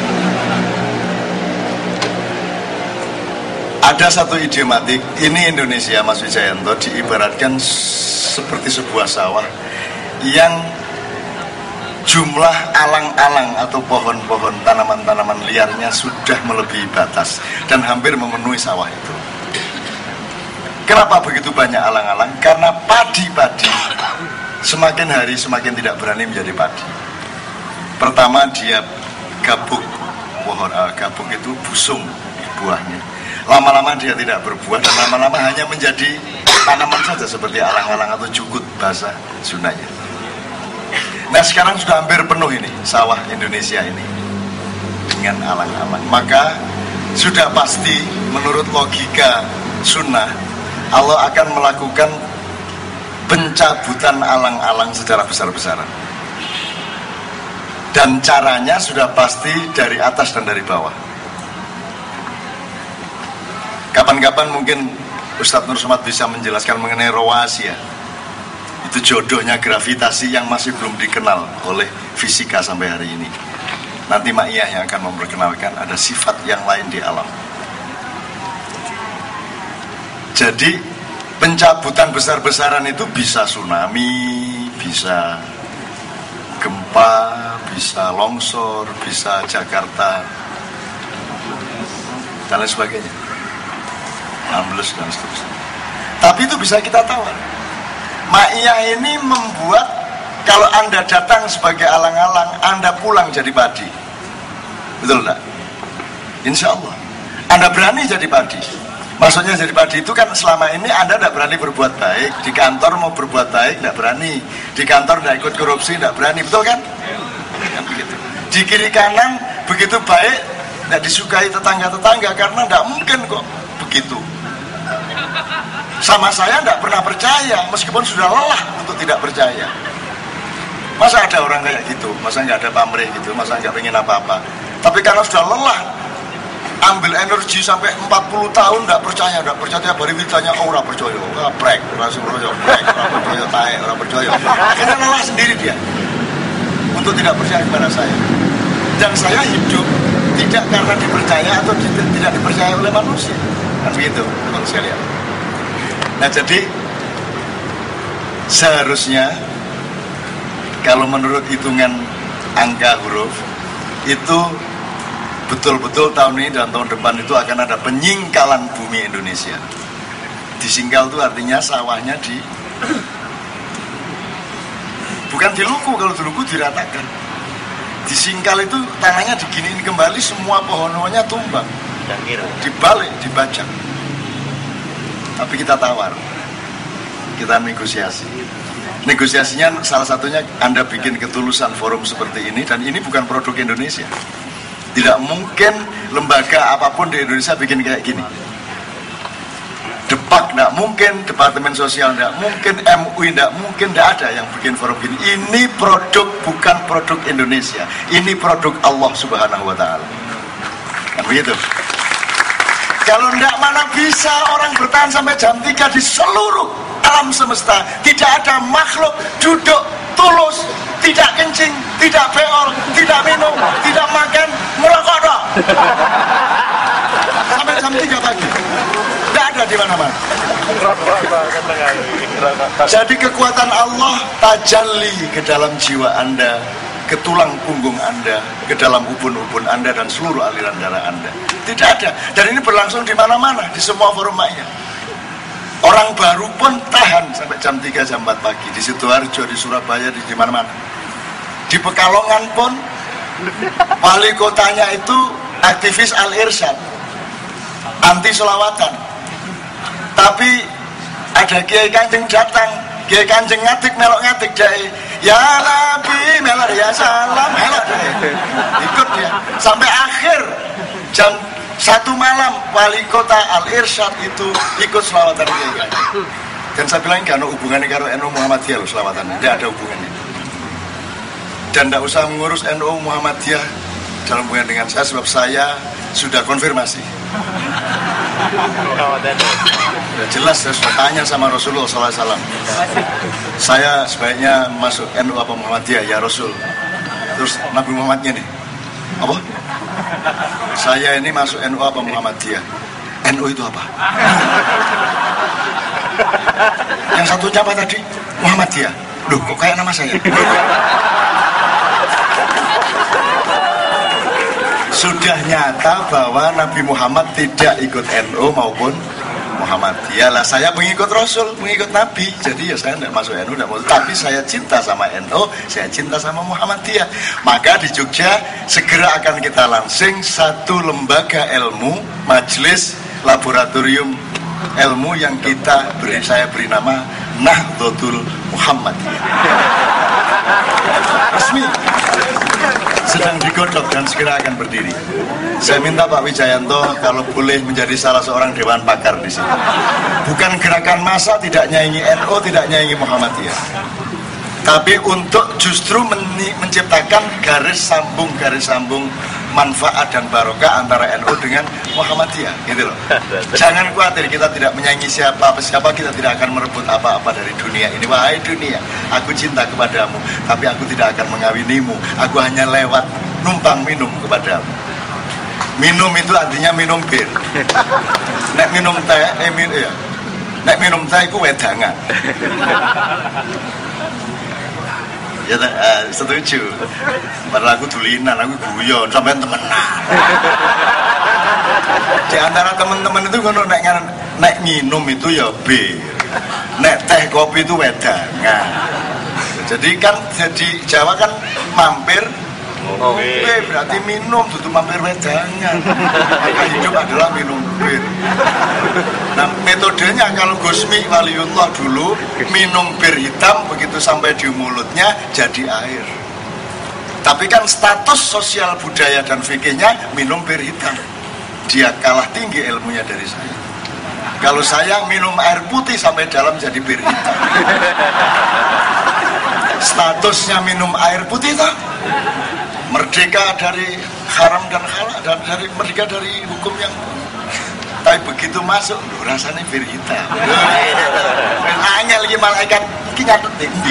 Ada satu idiomatik, ini Indonesia, Mas Wijayanto, diibaratkan seperti sebuah sawah yang jumlah alang-alang atau pohon-pohon, tanaman-tanaman liarnya sudah melebihi batas dan hampir memenuhi sawah itu. Kenapa begitu banyak alang-alang? Karena padi-padi semakin hari semakin tidak berani menjadi padi. Pertama, dia gabuk, pohon gabuk itu busung buahnya. Lama-lama dia tidak berbuah dan lama-lama hanya menjadi tanaman saja seperti alang-alang atau jukut bahasa Sundanya. Nah, sekarang sudah hampir penuh ini sawah Indonesia ini dengan alang-alang. Maka sudah pasti menurut logika sunnah Allah akan melakukan pencabutan alang-alang secara besar-besaran. Dan caranya sudah pasti dari atas dan dari bawah. Kapan-kapan mungkin Ustadz Nur Somad bisa menjelaskan mengenai Rowasia. Itu jodohnya gravitasi yang masih belum dikenal oleh fisika sampai hari ini. Nanti Mak Iyah yang akan memperkenalkan ada sifat yang lain di alam. Jadi pencabutan besar-besaran itu bisa tsunami, bisa gempa, bisa longsor, bisa Jakarta dan lain sebagainya, ambles dan seterusnya. Tapi itu bisa kita tawar. Ma'iyah ini membuat kalau Anda datang sebagai alang-alang, Anda pulang jadi padi. Betul enggak? Insya Allah Anda berani jadi padi. Maksudnya jadi padi itu kan selama ini Anda tidak berani berbuat baik. Di kantor mau berbuat baik tidak berani. Di kantor tidak ikut korupsi tidak berani. Betul kan? Kan begitu. Di kiri kanan begitu baik tidak disukai tetangga-tetangga karena tidak mungkin kok begitu. Sama saya tidak pernah percaya meskipun sudah lelah untuk tidak percaya. Masa ada orang kayak gitu? Masa nggak ada pamrih gitu? Masa nggak pengen apa-apa? Tapi karena sudah lelah, ambil energi sampai 40 tahun tidak percaya tiap hari ditanya, oh ora percaya, prek, rasa percaya, prek, ora percaya, tae, ora percaya. Akhirnya lelah sendiri dia untuk tidak percaya kepada saya. Dan saya hidup tidak karena dipercaya atau tidak dipercaya oleh manusia. Kan begitu, teman sekalian. Nah jadi seharusnya kalau menurut hitungan angka huruf itu betul-betul tahun ini dan tahun depan itu akan ada penyingkalan bumi Indonesia. Disingkal itu artinya sawahnya bukan diluku, kalau diluku diratakan. Disingkal itu tanahnya diginiin kembali, semua pohon-pohonnya tumbang, dibalik, dibajak. Tapi kita tawar, kita negosiasi. Negosiasinya salah satunya Anda bikin ketulusan forum seperti ini, dan ini bukan produk Indonesia. Tidak mungkin lembaga apapun di Indonesia bikin kayak gini. Depak tidak mungkin, Departemen Sosial tidak mungkin, MUI tidak mungkin, tidak ada yang bikin forum gini. Ini produk, bukan produk Indonesia. Ini produk Allah Subhanahu wa Ta'ala. Kan begitu? Kalau tidak, mana bisa orang bertahan sampai jam 3 di seluruh alam semesta. Tidak ada makhluk duduk tulus, tidak kencing, tidak beol, tidak minum, tidak makan, merokok dong. Sampai jam 3 pagi. Tidak ada di mana-mana. Jadi kekuatan Allah tajalli ke dalam jiwa Anda, ke tulang punggung Anda, ke dalam ubun-ubun Anda dan seluruh aliran darah Anda. Tidak ada. Dan ini berlangsung di mana-mana, di semua forum maya. Orang baru pun tahan sampai jam 3, jam 4 pagi. Di Sidoarjo, di Surabaya, di mana-mana. Di Pekalongan pun wali kotanya itu aktivis Al-Irsyad, anti selawatan. Tapi ada Kiai Kanjeng datang, Kiai Kanjeng ngatik, melok ngatik jahe, ya Nabi melok ya salam, melok jahe. Ikut dia sampai akhir jam 1 malam wali kota Al-Irsyad itu ikut selawatan Kiai Kanjeng. Dan saya bilang gak ada hubungannya karo NU Muhammadiyah loh selawatannya, tidak ada hubungannya. Dan tidak usah mengurus NU Muhammadiyah dalam hubungan dengan saya, sebab saya sudah konfirmasi. Ya jelas, saya sudah tanya sama Rasulullah SAW. Saya sebaiknya masuk NU apa Muhammadiyah ya Rasul. Terus Nabi Muhammadnya nih, apa? Saya ini masuk NU apa Muhammadiyah? NU itu apa? Yang satunya apa tadi? Muhammadiyah. Loh kok kayak nama saya? Sudah nyata bahwa Nabi Muhammad tidak ikut NU maupun Muhammadiyah. Lah saya mengikut Rasul, mengikut Nabi. Jadi ya saya tidak masuk NU, tidak mau. Tapi saya cinta sama NU, saya cinta sama Muhammadiyah. Maka di Jogja segera akan kita launching satu lembaga ilmu, majelis laboratorium ilmu yang saya beri nama Nahdlatul Muhammadiyah. Resmi. Sedang digodok dan segera akan berdiri. Saya minta Pak Wijayanto kalau boleh menjadi salah seorang dewan pakar di sini. Bukan gerakan massa, tidak nyanyi NU, tidak nyanyi Muhammadiyah. Tapi untuk justru menciptakan garis sambung manfaat dan barokah antara NU dengan Muhammadiyah, gitu loh. Jangan khawatir, kita tidak menyanyi siapa, kita tidak akan merebut apa-apa dari dunia ini. Wahai dunia, aku cinta kepadamu, tapi aku tidak akan mengawinimu. Aku hanya lewat numpang minum kepadamu. Minum itu artinya minum bir. Nek minum teh, nek minum teh itu wedangan. Ya setuju. Padahal aku dulinan, aku guyon sampai temenan. Di antara teman-teman itu kalau nek minum itu ya bir, nek teh kopi itu wedangan. Jadi kan jadi Jawa kan mampir. Berarti minum, tutup mampir wedangan. Maka hidup adalah minum bir. Nah metodenya kalau Gusmi Waliullah dulu minum bir hitam, begitu sampai di mulutnya jadi air. Tapi kan status sosial budaya dan fikihnya minum bir hitam. Dia kalah tinggi ilmunya dari saya. Kalau saya minum air putih sampai dalam jadi bir hitam. Statusnya minum air putih tak? Merdeka dari haram dan halal, dan merdeka dari hukum yang, tapi begitu masuk rasanya bir hitam. Hanya lagi malaikat ini nyatet tinggi.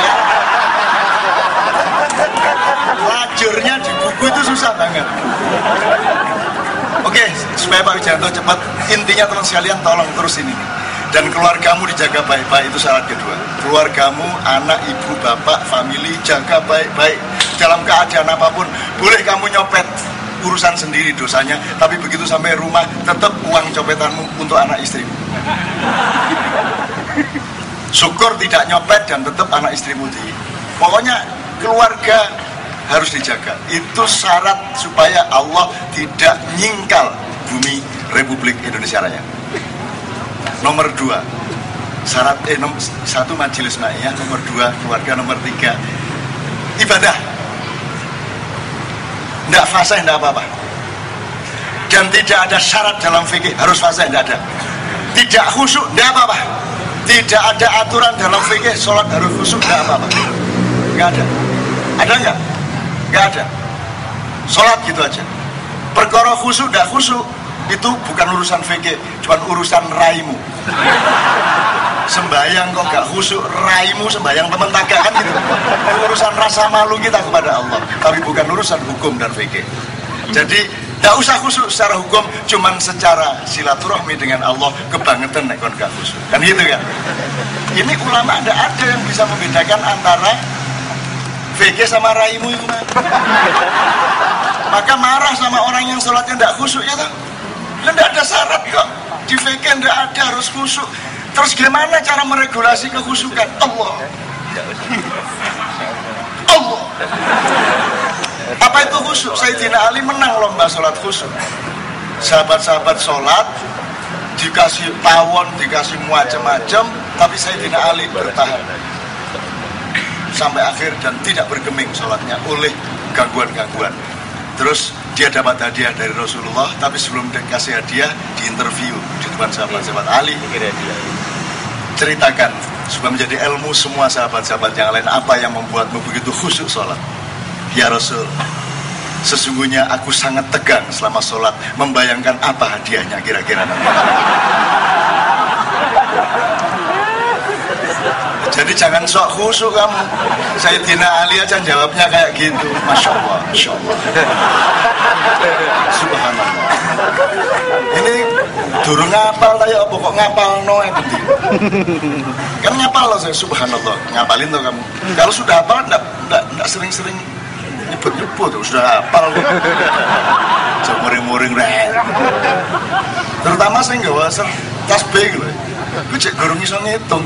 Lajurnya di buku itu susah banget. Oke, supaya Pak Wijayanto cepat, intinya teman sekalian tolong terus ini. Dan keluargamu dijaga baik-baik, itu syarat kedua. Keluargamu, anak, ibu, bapak, family, jaga baik-baik dalam keadaan apapun. Boleh kamu nyopet, urusan sendiri dosanya, tapi begitu sampai rumah tetap uang copetanmu untuk anak istrimu. Syukur tidak nyopet dan tetap anak istrimu pokoknya keluarga harus dijaga. Itu syarat supaya Allah tidak nyingkal bumi Republik Indonesia Raya. Nomor 2 syarat satu majelis ma'iyah, nomor 2 keluarga, nomor 3 ibadah. Tidak fasih, tidak apa-apa. Dan tidak ada syarat dalam fikih harus fasih, tidak ada. Tidak khusyuk, tidak apa-apa. Tidak ada aturan dalam fikih sholat harus khusyuk, tidak apa-apa. Nggak ada. Ada nggak? Nggak ada. Sholat gitu aja. Perkara khusyuk, tidak khusyuk itu bukan urusan fikih, cuma urusan raimu. Sembayang kok gak khusyuk, raimu sembayang temen tagak kan gitu. Urusan rasa malu kita kepada Allah, tapi bukan urusan hukum dan fikih. Jadi tidak usah khusyuk secara hukum, cuman secara silaturahmi dengan Allah kebangetan nek kon gak khusyuk. Kan gitu kan? Ini ulama tidak ada yang bisa membedakan antara fikih sama raimu itu. Maka marah sama orang yang sholatnya tidak khusyuk ya toh? Tidak ada syarat kok. Di fikih tidak ada harus khusyuk. Terus gimana cara meregulasi kekhusyukan? Allah. Apa itu khusyuk? Sayyidina Ali menang lomba sholat khusyuk. Sahabat-sahabat sholat dikasih tawon, dikasih macam-macam, tapi Sayyidina Ali bertahan sampai akhir dan tidak bergeming sholatnya oleh gangguan-gangguan. Terus dia dapat hadiah dari Rasulullah, tapi sebelum dikasih hadiah diinterview di depan sahabat-sahabat Ali. Ceritakan supaya menjadi ilmu semua sahabat-sahabat yang lain, apa yang membuatmu begitu khusyuk sholat? Ya Rasul, sesungguhnya aku sangat tegang selama sholat, membayangkan apa hadiahnya kira-kira nanti. Jadi jangan sok khusyuk kamu. Sayyidina Ali aja jawabnya kayak gitu. Masya Allah, Masya Allah. Subhanallah. Ini durung ngapal ya apa kok ngapal no yang penting. Kan ngapal loh saya, subhanallah. Ngapalin tuh kamu. Kalau sudah hafal enggak sering-sering nyebut-nyebut, sudah hafal. Jangan muring-muring rek. Terutama saya nggak wasar tasbih gitu. Gue cek gorong iso ngitung.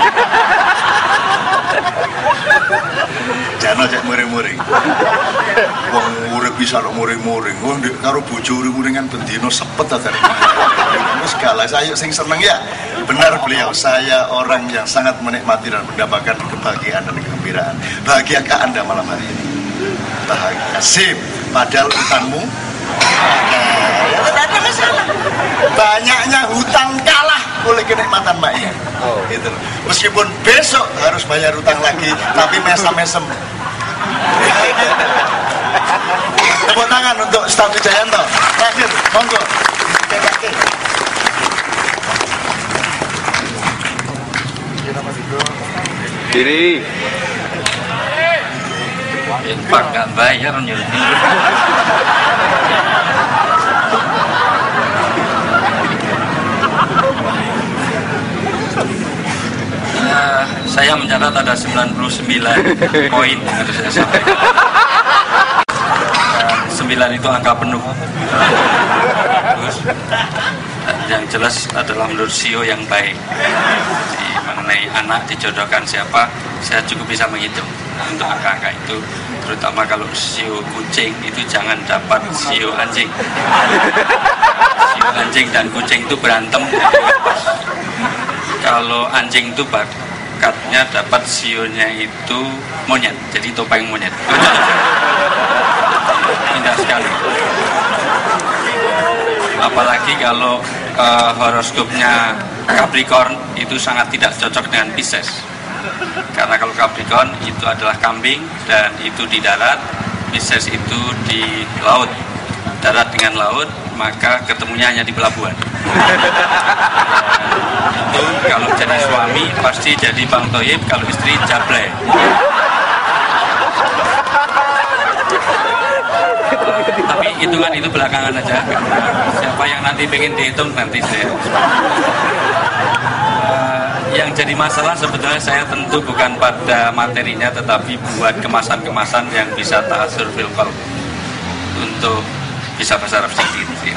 Jangan cek muring-muring. Wong urip bisa lo muring-muring. Wong karo bojo muring-muringan bendino sepet ta. Segala saya sing seneng ya. Benar beliau, saya orang yang sangat menikmati dan mendapatkan kebahagiaan dan kegembiraan. Bahagiakah Anda malam hari ini? Bahagia. Sip. Padahal utangmu tidak ada masalah. Banyaknya hutang kalah oleh kenikmatan ma'iyah. Gitu loh. Meskipun besok harus bayar hutang lagi, tapi mesem-mesem. Tepuk tangan untuk Ustaz Wijayanto. Terakhir, monggo. Diri. Pak nggak bayar nyuruh. Saya mencatat ada 99 poin yang harus saya sampaikan. 9 itu angka penuh. Terus yang jelas adalah menurut CEO yang baik. Mengenai anak dijodohkan siapa, saya cukup bisa menghitung untuk angka-angka itu. Terutama kalau CEO kucing itu jangan dapat CEO anjing. CEO anjing dan kucing itu berantem. Kalau anjing itu bakatnya dapat CEO-nya itu monyet, jadi topeng monyet. Indah sekali. Apalagi kalau horoskopnya Capricorn itu sangat tidak cocok dengan Pisces. Karena kalau Capricorn itu adalah kambing dan itu di darat, Pisces itu di laut. Darat dengan laut, maka ketemunya hanya di pelabuhan. Itu kalau jadi suami pasti jadi Bang Toyib, kalau istri Jablay. Tapi hitungan itu belakangan aja. Siapa yang nanti pengen dihitung nanti saya. Yang jadi masalah sebetulnya saya tentu bukan pada materinya, tetapi buat kemasan-kemasan yang bisa ta'asur fil qalb, untuk bisa bahasa Arab sedikit ya.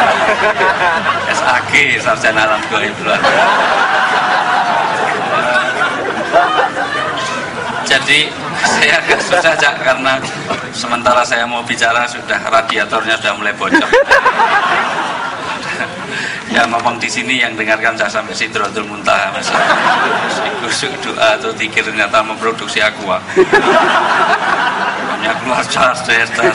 SAG, sarjana alam gaib luar. Jadi saya agak susah Cak, karena sementara saya mau bicara sudah radiatornya sudah mulai bocor. Ya ngomong di sini yang dengarkan saya sampai Sidratul Muntaha, Mas. Kusuk doa atau zikir ternyata memproduksi aqua. Banyak keluar das.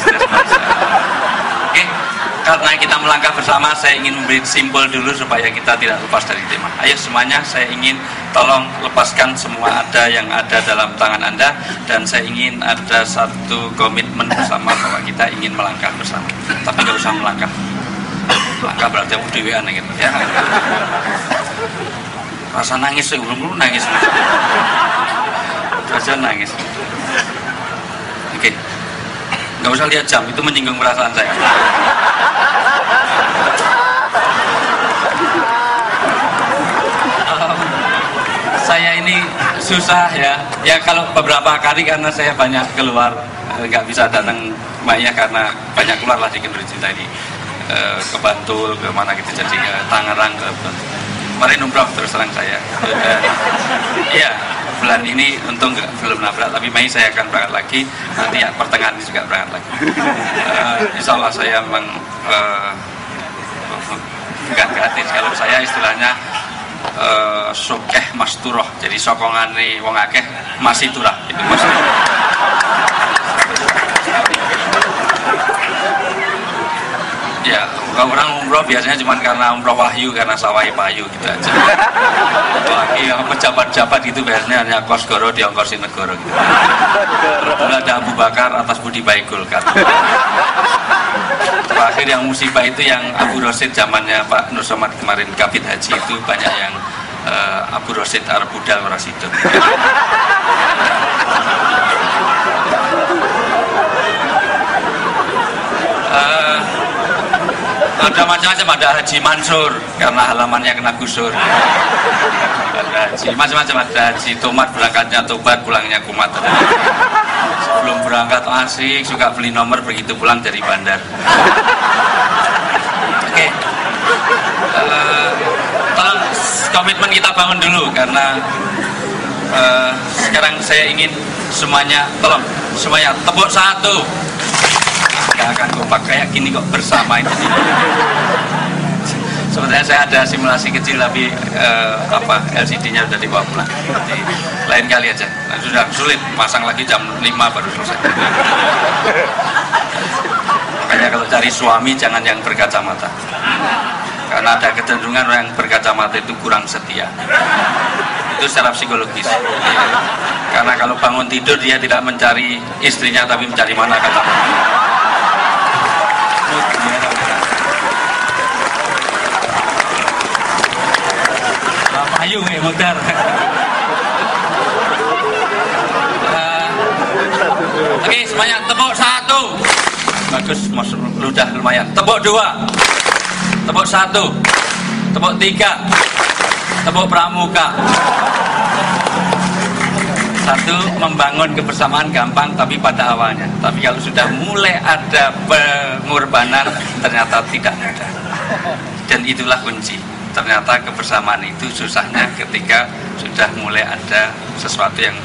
Oke, karena kita melangkah bersama, saya ingin memberi simpul dulu supaya kita tidak lepas dari tema. Ayo semuanya, saya ingin tolong lepaskan semua yang ada dalam tangan Anda, dan saya ingin ada satu komitmen bersama bahwa kita ingin melangkah bersama. Tapi nggak usah melangkah. Langkah berarti aku dewean gitu ya. Rasa nangis sebelum nangis. Rasa nangis. Oke. Nggak usah lihat jam, itu menyinggung perasaan saya. Saya ini susah ya. Ya kalau beberapa kali karena saya banyak keluar, nggak bisa datang banyak karena banyak keluar lah di cerita ini. Ke Bantul, ke mana gitu, jadi ke Tangerang, ke kemarin umroh terus terang saya. Iya, bulan ini untung belum nabrak, tapi Mei saya akan berangkat lagi, nanti ya pertengahan ini juga berangkat lagi. Insya Allah saya memang bukan gratis, kalau saya istilahnya sokeh masturoh, jadi sokongane wong akeh masih turah itu maksudnya. Ya, kalau orang umroh biasanya cuma karena umroh wahyu, karena sawai payu gitu aja. Apalagi yang pejabat-pejabat itu biasanya hanya kos goro diongkosin negara gitu. Dulu ada Abu Bakar atas budi baik Golkar. Terakhir yang musibah itu yang Abu Rosid zamannya Pak Nur Somad kemarin kabit haji, itu banyak yang Abu Rosid Arab Budal Rasidun. Ada macam-macam, ada Haji Mansur karena halamannya kena gusur, ada haji macam-macam, ada Haji Tomat berangkatnya tobat pulangnya kumat, sebelum berangkat asik suka beli nomor begitu pulang dari bandar. Oke. Tolong komitmen kita bangun dulu, karena sekarang saya ingin semuanya, tolong semuanya tepuk satu. Gak akan kompak kayak gini kok bersama ini. Sebenarnya saya ada simulasi kecil, tapi LCD-nya sudah dibawa pulang. Jadi lain kali aja. Nah, sudah sulit, pasang lagi jam 5 baru selesai. Makanya kalau cari suami jangan yang berkacamata, karena ada kecenderungan orang yang berkacamata itu kurang setia. Itu secara psikologis. Karena kalau bangun tidur dia tidak mencari istrinya, tapi mencari mana kacamata. Ayo mutar. Oke, semuanya tepuk satu. Bagus, masuk ludah lumayan. Tepuk dua. Tepuk satu. Tepuk tiga. Tepuk pramuka. Satu, membangun kebersamaan gampang tapi pada awalnya. Tapi kalau sudah mulai ada pengorbanan ternyata tidak mudah. Dan itulah kunci. Ternyata kebersamaan itu susahnya ketika sudah mulai ada sesuatu yang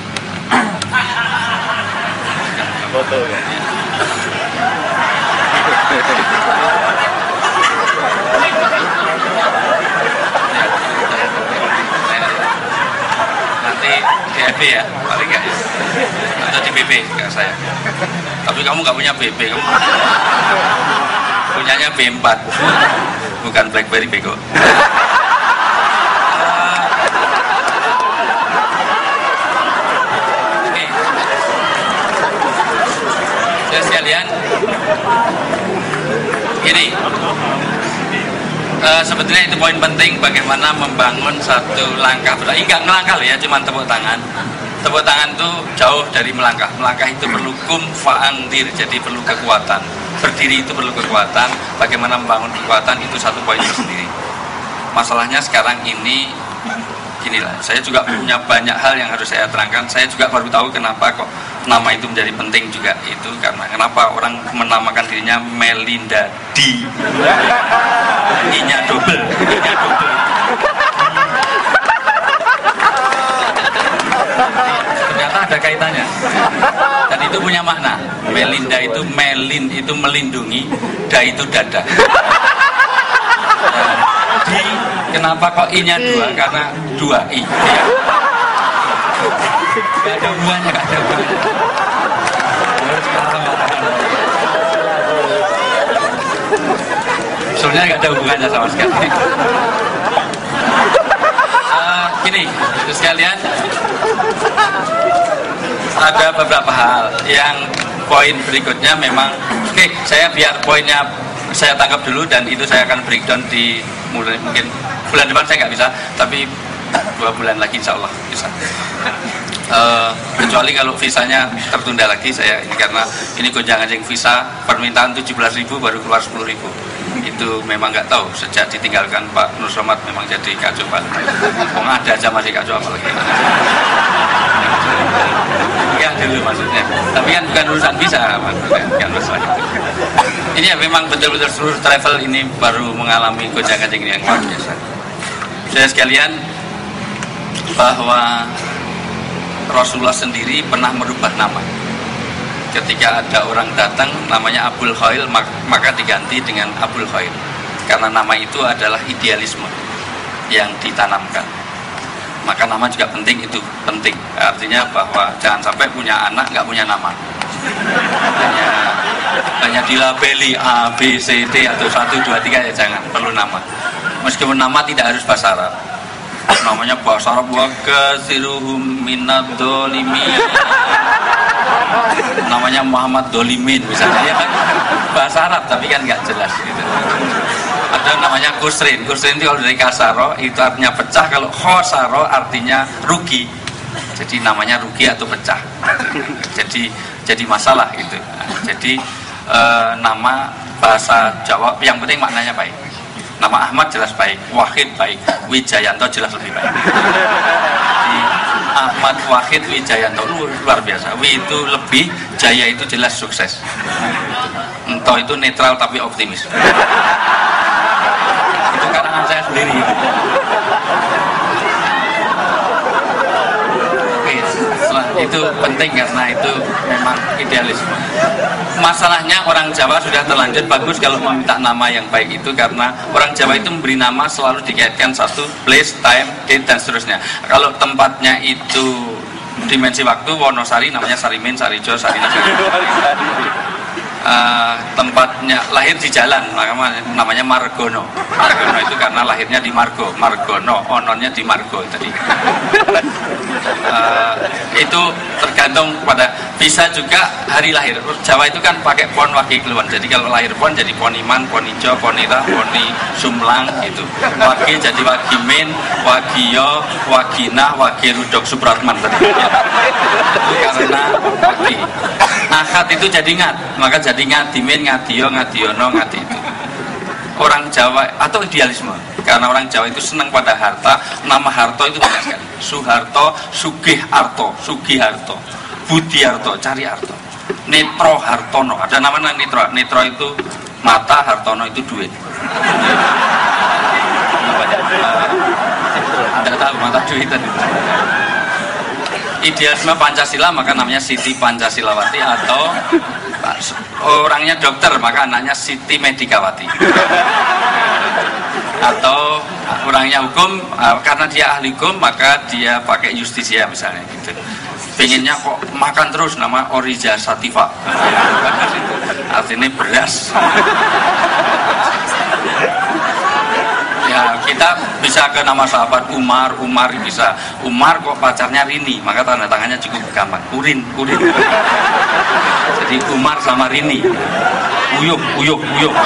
foto ya. Nanti di FB ya, paling nggak ya. Atau di BB kayak saya. Tapi kamu nggak punya BB, kamu punyanya B4. Bukan BlackBerry bego. Oke. Ya sekalian, gini. Sebetulnya itu poin penting, bagaimana membangun satu langkah. Enggak ngelangkah ya, cuma tepuk tangan. Tepuk tangan itu jauh dari melangkah. Melangkah itu perlu kum fa'andir, jadi perlu kekuatan. Berdiri itu perlu kekuatan. Bagaimana membangun kekuatan itu satu poin tersendiri. Masalahnya sekarang ini beginilah, saya juga punya banyak hal yang harus saya terangkan. Saya juga baru tahu kenapa kok nama itu menjadi penting juga, itu karena kenapa orang menamakan dirinya Melinda D. I-nya double. Ternyata ada kaitannya. Dan itu punya makna. Melinda itu melin itu melindungi, da itu dada. Di kenapa kok I-nya 2? Karena 2 I. Gak ada hubungannya, gak ada hubungannya. Sebenarnya gak ada hubungannya sama sekali. Gini, sekalian, ada beberapa hal yang poin berikutnya memang oke, saya biar poinnya saya tangkap dulu dan itu saya akan breakdown di mulai mungkin bulan depan saya nggak bisa, tapi 2 bulan lagi insya Allah bisa. Kecuali kalau visanya tertunda lagi, saya ini karena ini gonjang-ganjing visa permintaan 17.000 baru keluar 10.000. Itu memang nggak tahu sejak ditinggalkan Pak Nur Somad memang jadi kacau balik. Ada aja masih kacau apalagi. Ya dulu maksudnya. Tapi kan bukan urusan visa, bukan masalah itu. Ini ya memang betul-betul seluruh travel ini baru mengalami gonjang-ganjing yang luar biasa. Saya sekalian, bahwa Rasulullah sendiri pernah merubah nama. Ketika ada orang datang namanya Abul Khail, maka diganti dengan Abul Khail, karena nama itu adalah idealisme yang ditanamkan. Maka nama juga penting, itu penting. Artinya bahwa jangan sampai punya anak nggak punya nama, hanya dilabeli A, B, C, D atau 1, 2, 3 ya jangan, perlu nama. Meskipun nama tidak harus bahasa Arab, namanya bahasa Arab, wa katsiruhum minad dzalimin, namanya Muhammad Dolimin misalnya, ya kan bahasa Arab tapi kan nggak jelas gitu. Ada namanya kusrin itu kalau dari kasaro itu artinya pecah, kalau khosaro artinya rugi, jadi namanya rugi atau pecah, jadi masalah gitu. Jadi nama bahasa Jawa yang penting maknanya baik. Nama Ahmad jelas baik, Wahid baik, Wijayanto jelas lebih baik. Jadi, Ahmad, Wahid, Wijayanto luar biasa. Wi itu lebih, Jaya itu jelas sukses. Ento itu netral tapi optimis. Itu karangan saya sendiri. Itu penting karena itu memang idealisme. Masalahnya orang Jawa sudah terlanjur bagus kalau meminta nama yang baik itu, karena orang Jawa itu memberi nama selalu dikaitkan satu place, time, date dan seterusnya. Kalau tempatnya itu dimensi waktu, Wonosari namanya Sarimin, Sarijo, Sarina, tempatnya lahir di jalan maka namanya Margono. Margono itu karena lahirnya di Margo, Margono, ononnya di Margo tadi. Itu tergantung pada, bisa juga hari lahir. Jawa itu kan pakai pon wagi keluan, jadi kalau lahir pon jadi poniman, ponijo, ponira, poni sumlang gitu. Wagi jadi wagimin, wagiyo, wagina, wagirudok Supratman tadi ya. Itu karena wagi. Akad itu jadi ngat, maka jadi ngadimin, ngadiyo, ngadiono, ngadi itu. Orang Jawa atau idealisme, karena orang Jawa itu senang pada harta. Nama Harto itu banyak sekali. Suharto, Sugih Arto, Sugiharto, Budiarto, Cari Arto, Netro Hartono. Ada nama Netro. Netro itu mata, Hartono itu duit. Tidak tahu mata duit tadi. Idealisme Pancasila maka namanya Siti Pancasilawati, atau orangnya dokter maka anaknya Siti Medikawati, atau orangnya hukum karena dia ahli hukum maka dia pakai Justisia misalnya gitu. Pengennya kok makan terus nama Orija Sativa, artinya beras. Ya, kita bisa ke nama sahabat Umar bisa. Umar kok pacarnya Rini, maka tanda tangannya cukup gampang. Urin. Jadi Umar sama Rini. Uyuk.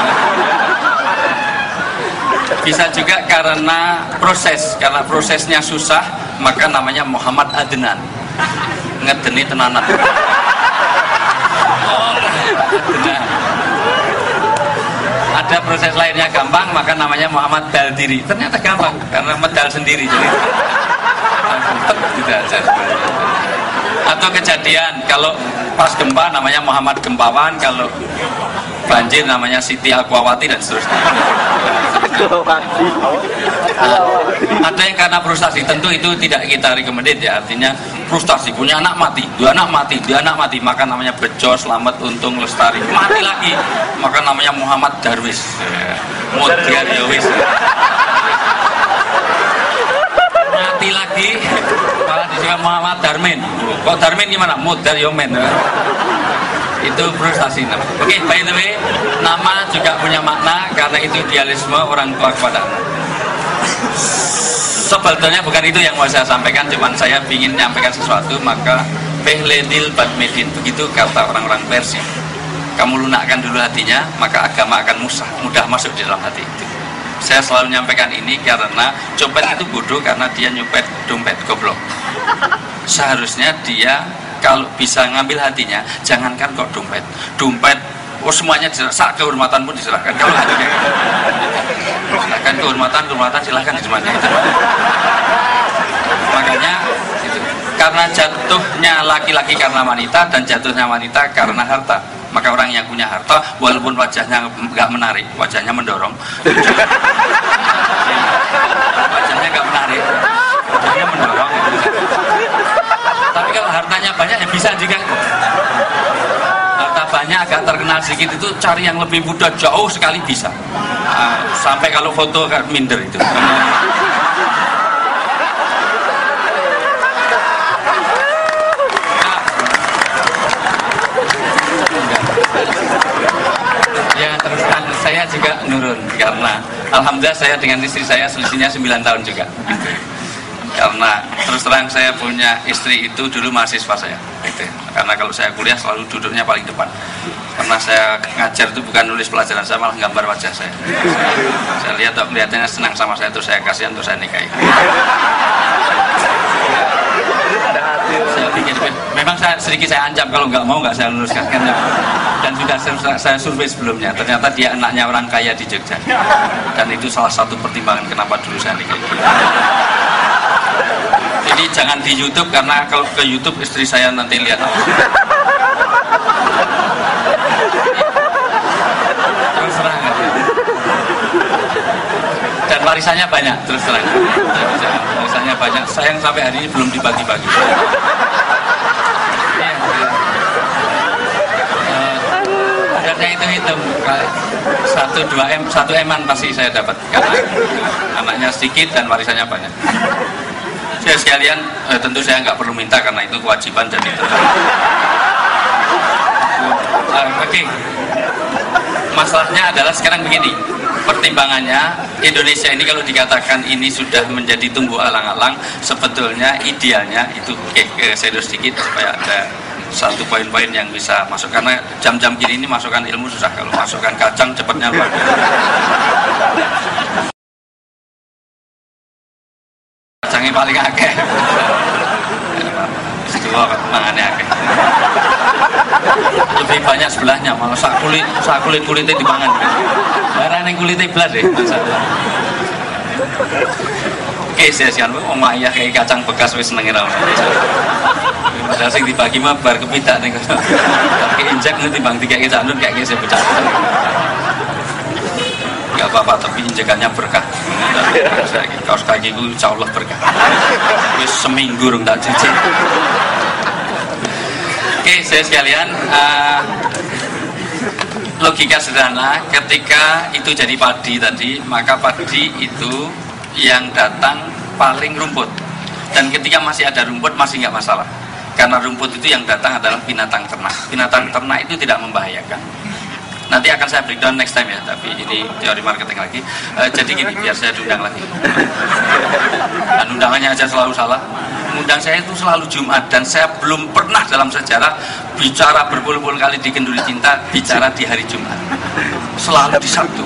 Bisa juga karena prosesnya susah, maka namanya Muhammad Adnan. Ngedeni tenanan. Adnan. Ada proses lainnya gampang, maka namanya Muhammad Baldiri. Ternyata gampang karena medal sendiri. Jadi Tidak aja. Atau kejadian kalau pas gempa namanya Muhammad Gempawan, kalau banjir namanya Siti Aquawati dan seterusnya. Ada yang karena frustasi, tentu itu tidak kita recommended ya, artinya frustasi, punya anak mati, dua anak mati, maka namanya Bejo, Slamet, Untung, Lestari, mati lagi, maka namanya Muhammad Darwis, Modern Yowis, mati lagi, malah disebut Muhammad Darmin. Kok Darmin gimana? Modern Yomen. Itu frustasi. Oke, by the way, nama juga punya makna karena itu idealisme orang tua kepada anak. Sebetulnya bukan itu yang mau saya sampaikan, cuman saya ingin menyampaikan sesuatu. Maka Pehledil Badmedin, begitu kata orang-orang Persia. Kamu lunakkan dulu hatinya, maka agama akan mudah masuk di dalam hati itu. Saya selalu menyampaikan ini karena copet itu bodoh karena dia nyopet dompet goblok. Seharusnya dia kalau bisa ngambil hatinya, jangankan kok dompet, oh semuanya diserahkan, kehormatan pun diserahkan. Kalau hatinya, silahkan kehormatan silahkan semuanya itu. Makanya itu, karena jatuhnya laki-laki karena wanita dan jatuhnya wanita karena harta. Maka orang yang punya harta, walaupun wajahnya nggak menarik, wajahnya mendorong, wajahnya nggak menarik, wajahnya mendorong. Tapi kalau hartanya banyak ya bisa juga. Harta banyak agak terkenal sedikit itu cari yang lebih mudah jauh sekali bisa. Sampai kalau foto agak minder itu. Ya terus terang saya juga nurun karena alhamdulillah saya dengan istri saya selisihnya 9 tahun juga. Karena terus terang saya punya istri itu dulu mahasiswa saya gitu. Karena kalau saya kuliah selalu duduknya paling depan, karena saya ngajar itu bukan nulis pelajaran, saya malah gambar wajah saya lihat melihatnya senang sama saya, terus saya kasihan, terus saya nikahi. Saya pikir memang sedikit saya ancam kalau nggak mau nggak saya luluskan kan. Dan sudah saya survei sebelumnya, ternyata dia anaknya orang kaya di Jogja, dan itu salah satu pertimbangan kenapa dulu saya nikahi. Jadi jangan di YouTube, karena kalau ke YouTube istri saya nanti lihat. Terus terang. Dan warisannya banyak, terus terang. Warisannya banyak. Sayang sampai hari ini belum dibagi-bagi. Harganya itu hitam. 1 M-an pasti saya dapat, karena anaknya sedikit dan warisannya banyak. Ya sekalian, tentu saya nggak perlu minta karena itu kewajiban dan itu. Oke. Masalahnya adalah sekarang begini, pertimbangannya Indonesia ini kalau dikatakan ini sudah menjadi tumbuh alang-alang, sebetulnya idealnya itu saya sedikit supaya ada satu poin-poin yang bisa masuk, karena jam-jam gini ini masukkan ilmu susah, kalau masukkan kacang cepatnya luar biasa. Kacangnya paling akeh. Setelah mangannya akeh. Lebih banyak sebelahnya, malah sak kulitnya dipangan. Barang yang kulitnya belas deh. Oke, sia-sian wong ayah kayak kacang bekas wis seneng ra. Padahal sing dibagi mah bar kepidak ning kono. Kayak injek nanti bang dikek candun kayak saya pecah. Gak apa-apa, tapi injekannya berkah. Kaos kaki ku insyaallah berkah. Wis seminggu rung tak cuci. Oke, saya sekalian, logika sederhana, ketika itu jadi padi tadi, maka padi itu yang datang paling rumput, dan ketika masih ada rumput masih nggak masalah, karena rumput itu yang datang adalah binatang ternak. Binatang ternak itu tidak membahayakan. Nanti akan saya breakdown next time ya, tapi ini teori marketing lagi. Jadi gini, biar saya diundang lagi. Dan undangannya aja selalu salah. Undang saya itu selalu Jumat, dan saya belum pernah dalam sejarah bicara berpuluh-puluh kali di Kenduri Cinta bicara di hari Jumat. Selalu di Sabtu.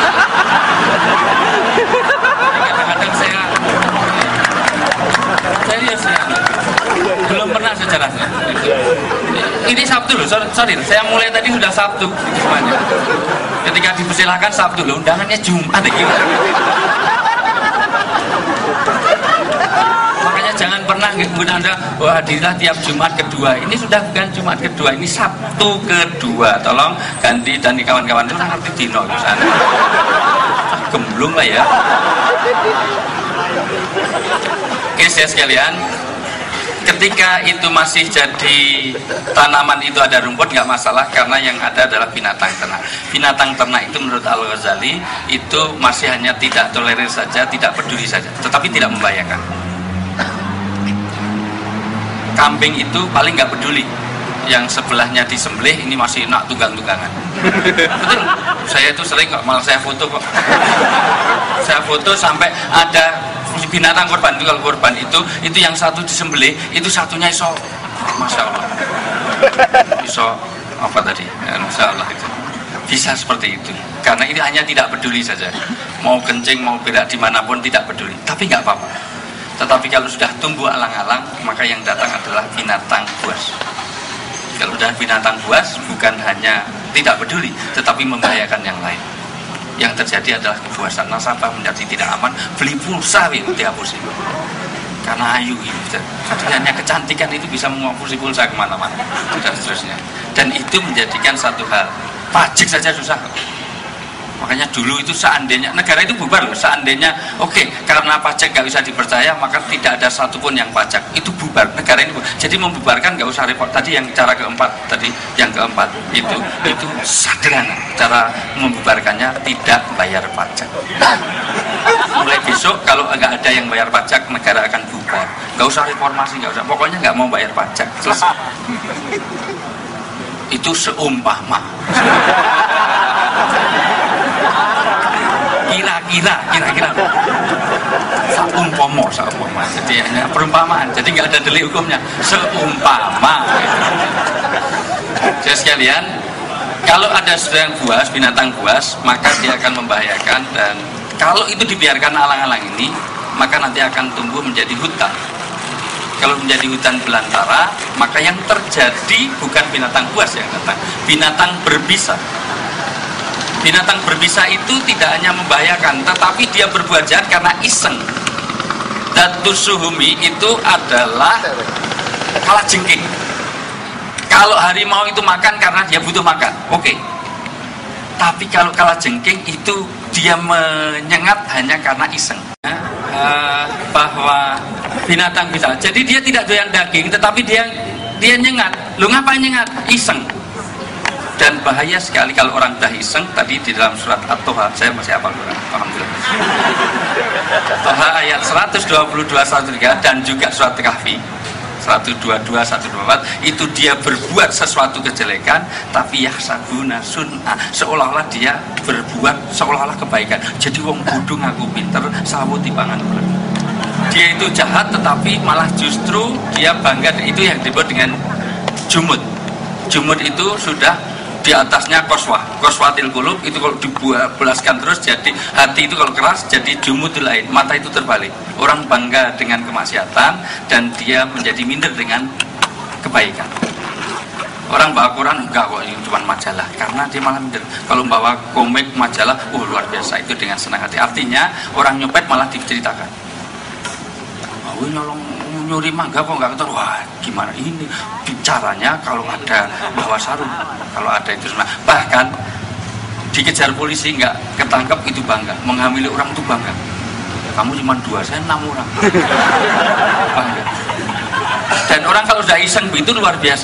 Kadang-kadang saya serius ya, belum pernah sejarahnya. Ini Sabtu loh, sorry, saya mulai tadi sudah Sabtu semuanya. Ketika dipersilahkan Sabtu loh, undangannya Jumat ya. Makanya pernah kemudian Anda hadirlah tiap Jumat kedua. Ini sudah bukan Jumat kedua, ini Sabtu kedua. Tolong ganti dan kawan-kawan itu ngerti dino itu sana. Gemblung lah ya. Oke, saya sekalian, ketika itu masih jadi tanaman itu ada rumput nggak masalah, karena yang ada adalah binatang ternak. Binatang ternak itu menurut Al-Ghazali itu masih hanya tidak tolerir saja, tidak peduli saja, tetapi tidak membahayakan. Kambing itu paling nggak peduli, yang sebelahnya disembelih ini masih nak tunggang-tunggangan. Betul, saya itu sering kok, malah saya foto kok. Saya foto sampai ada binatang korban itu, kalau korban itu yang satu disembelih, itu satunya iso, masya Allah, iso apa tadi, ya, masya Allah itu bisa seperti itu, karena ini hanya tidak peduli saja, mau kencing mau berak dimanapun tidak peduli, tapi nggak apa-apa. Tetapi kalau sudah tumbuh alang-alang, maka yang datang adalah binatang buas. Kalau sudah binatang buas, bukan hanya tidak peduli, tetapi membahayakan yang lain. Yang terjadi adalah kebuasan, nasabah menjadi tidak aman, beli pulsa dihapusin karena ayu gitu. Jadi hanya kecantikan itu bisa menghapus pulsa kemana-mana dan seterusnya. Dan itu menjadikan satu hal, pajak saja susah. Makanya dulu itu seandainya negara itu bubar loh, seandainya oke, karena pajak nggak bisa dipercaya, maka tidak ada satupun yang pajak, itu bubar negara ini. Jadi membubarkan nggak usah repot. Tadi yang cara keempat, tadi yang keempat itu sederhana cara membubarkannya, tidak bayar pajak. Mulai besok kalau nggak ada yang bayar pajak, negara akan bubar. Nggak usah reformasi, nggak usah, pokoknya nggak mau bayar pajak, selesai. Itu seumpama. Kira-kira seumpama, jadi hanya perumpamaan, jadi nggak ada delik hukumnya, seumpama. Jadi sekalian, kalau ada sedang buas, binatang buas, maka dia akan membahayakan, dan kalau itu dibiarkan alang-alang ini, maka nanti akan tumbuh menjadi hutan. Kalau menjadi hutan belantara, maka yang terjadi bukan binatang buas yang datang, binatang berbisa. Binatang berbisa itu tidak hanya membahayakan, tetapi dia berbuat jahat karena iseng. Datus suhumi itu adalah kalajengking. Kalau harimau itu makan karena dia butuh makan, oke. Tapi kalau kalajengking itu dia menyengat hanya karena iseng. Bahwa binatang bisa, jadi dia tidak doyan daging, tetapi dia nyengat. Lu ngapain nyengat? Iseng. Dan bahaya sekali kalau orang dah iseng. Tadi di dalam surat At-Toha, saya masih hafal, alhamdulillah. Toha ayat 122-123 dan juga surat Kahfi 122-124, itu dia berbuat sesuatu kejelekan, tapi yahsabuna sun'a, seolah-olah dia berbuat seolah-olah kebaikan. Jadi wong bodoh ngaku pinter, sawo timbangan ular. Dia itu jahat, tetapi malah justru dia bangga. Itu yang disebut dengan jumud. Jumud itu sudah di atasnya koswatil qulub, itu kalau dibulaskan terus, jadi hati itu kalau keras jadi jumudul lain, mata itu terbalik. Orang bangga dengan kemaksiatan dan dia menjadi minder dengan kebaikan. Orang bawa Quran enggak kok, ini cuma majalah, karena dia malah minder. Kalau bawa komik majalah, luar biasa, itu dengan senang hati. Artinya orang nyopet malah diceritakan, nyolong nyuri mangga kok nggak ketemu. Wah, gimana ini bicaranya kalau ada bawa sarung, kalau ada itu semua. Bahkan dikejar polisi nggak ketangkep itu bangga, menghamili orang itu bangga. Kamu cuma 2, saya 6 orang. Bangga. Dan orang kalau sudah iseng itu luar biasa.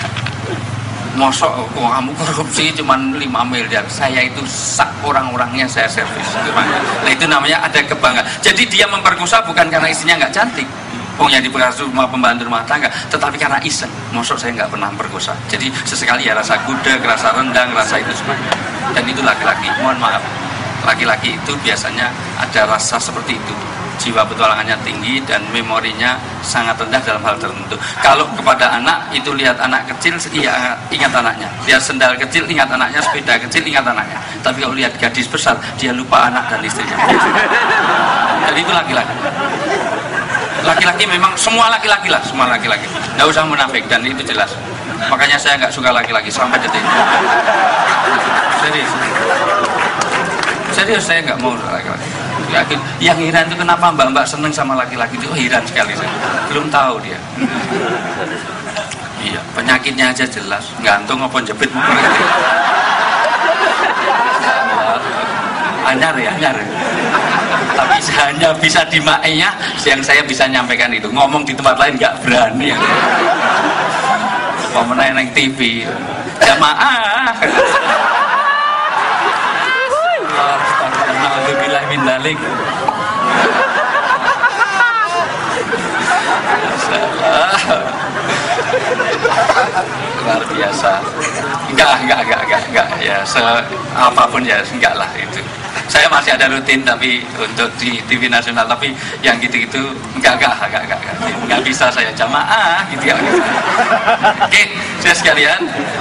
Mosok kamu korupsi cuma 5 miliar, saya itu sak orang-orangnya saya servis. Nah itu namanya ada kebanggaan. Jadi dia memperkosa bukan karena istrinya nggak cantik, yang diperkosa rumah pembantu rumah tangga, tetapi karena iseng. Mosok saya nggak pernah memperkosa. Jadi sesekali ya rasa gudeg, rasa rendang, rasa itu semua. Dan itu laki-laki, mohon maaf, laki-laki itu biasanya ada rasa seperti itu. Jiwa petualangannya tinggi dan memorinya sangat rendah dalam hal tertentu. Kalau kepada anak itu lihat anak kecil, iya ingat anaknya. Lihat sendal kecil ingat anaknya, sepeda kecil ingat anaknya. Tapi kalau lihat gadis besar dia lupa anak dan istrinya. Jadi itu laki-laki. Laki-laki memang semua laki-laki lah, semua laki-laki. Nggak usah munafik dan itu jelas. Makanya saya nggak suka laki-laki sampai detik ini. Serius saya nggak mau laki-laki. Yakin. Yang heran itu kenapa mbak-mbak seneng sama laki-laki itu, heran sekali saya. Belum tahu dia. Iya, penyakitnya aja jelas, gantung apa jepit muka. Anyar ya. Tapi hanya bisa di maknya yang saya bisa nyampaikan itu. Ngomong di tempat lain nggak berani. Pemenang yang TV, jamaah. Alhamdulillah min dzalik. Luar biasa. Enggak ya, apapun ya enggak lah itu. Saya masih ada rutin tapi untuk di TV nasional, tapi yang gitu-gitu enggak bisa saya jamaah gitu ya. Oke, saya sekalian.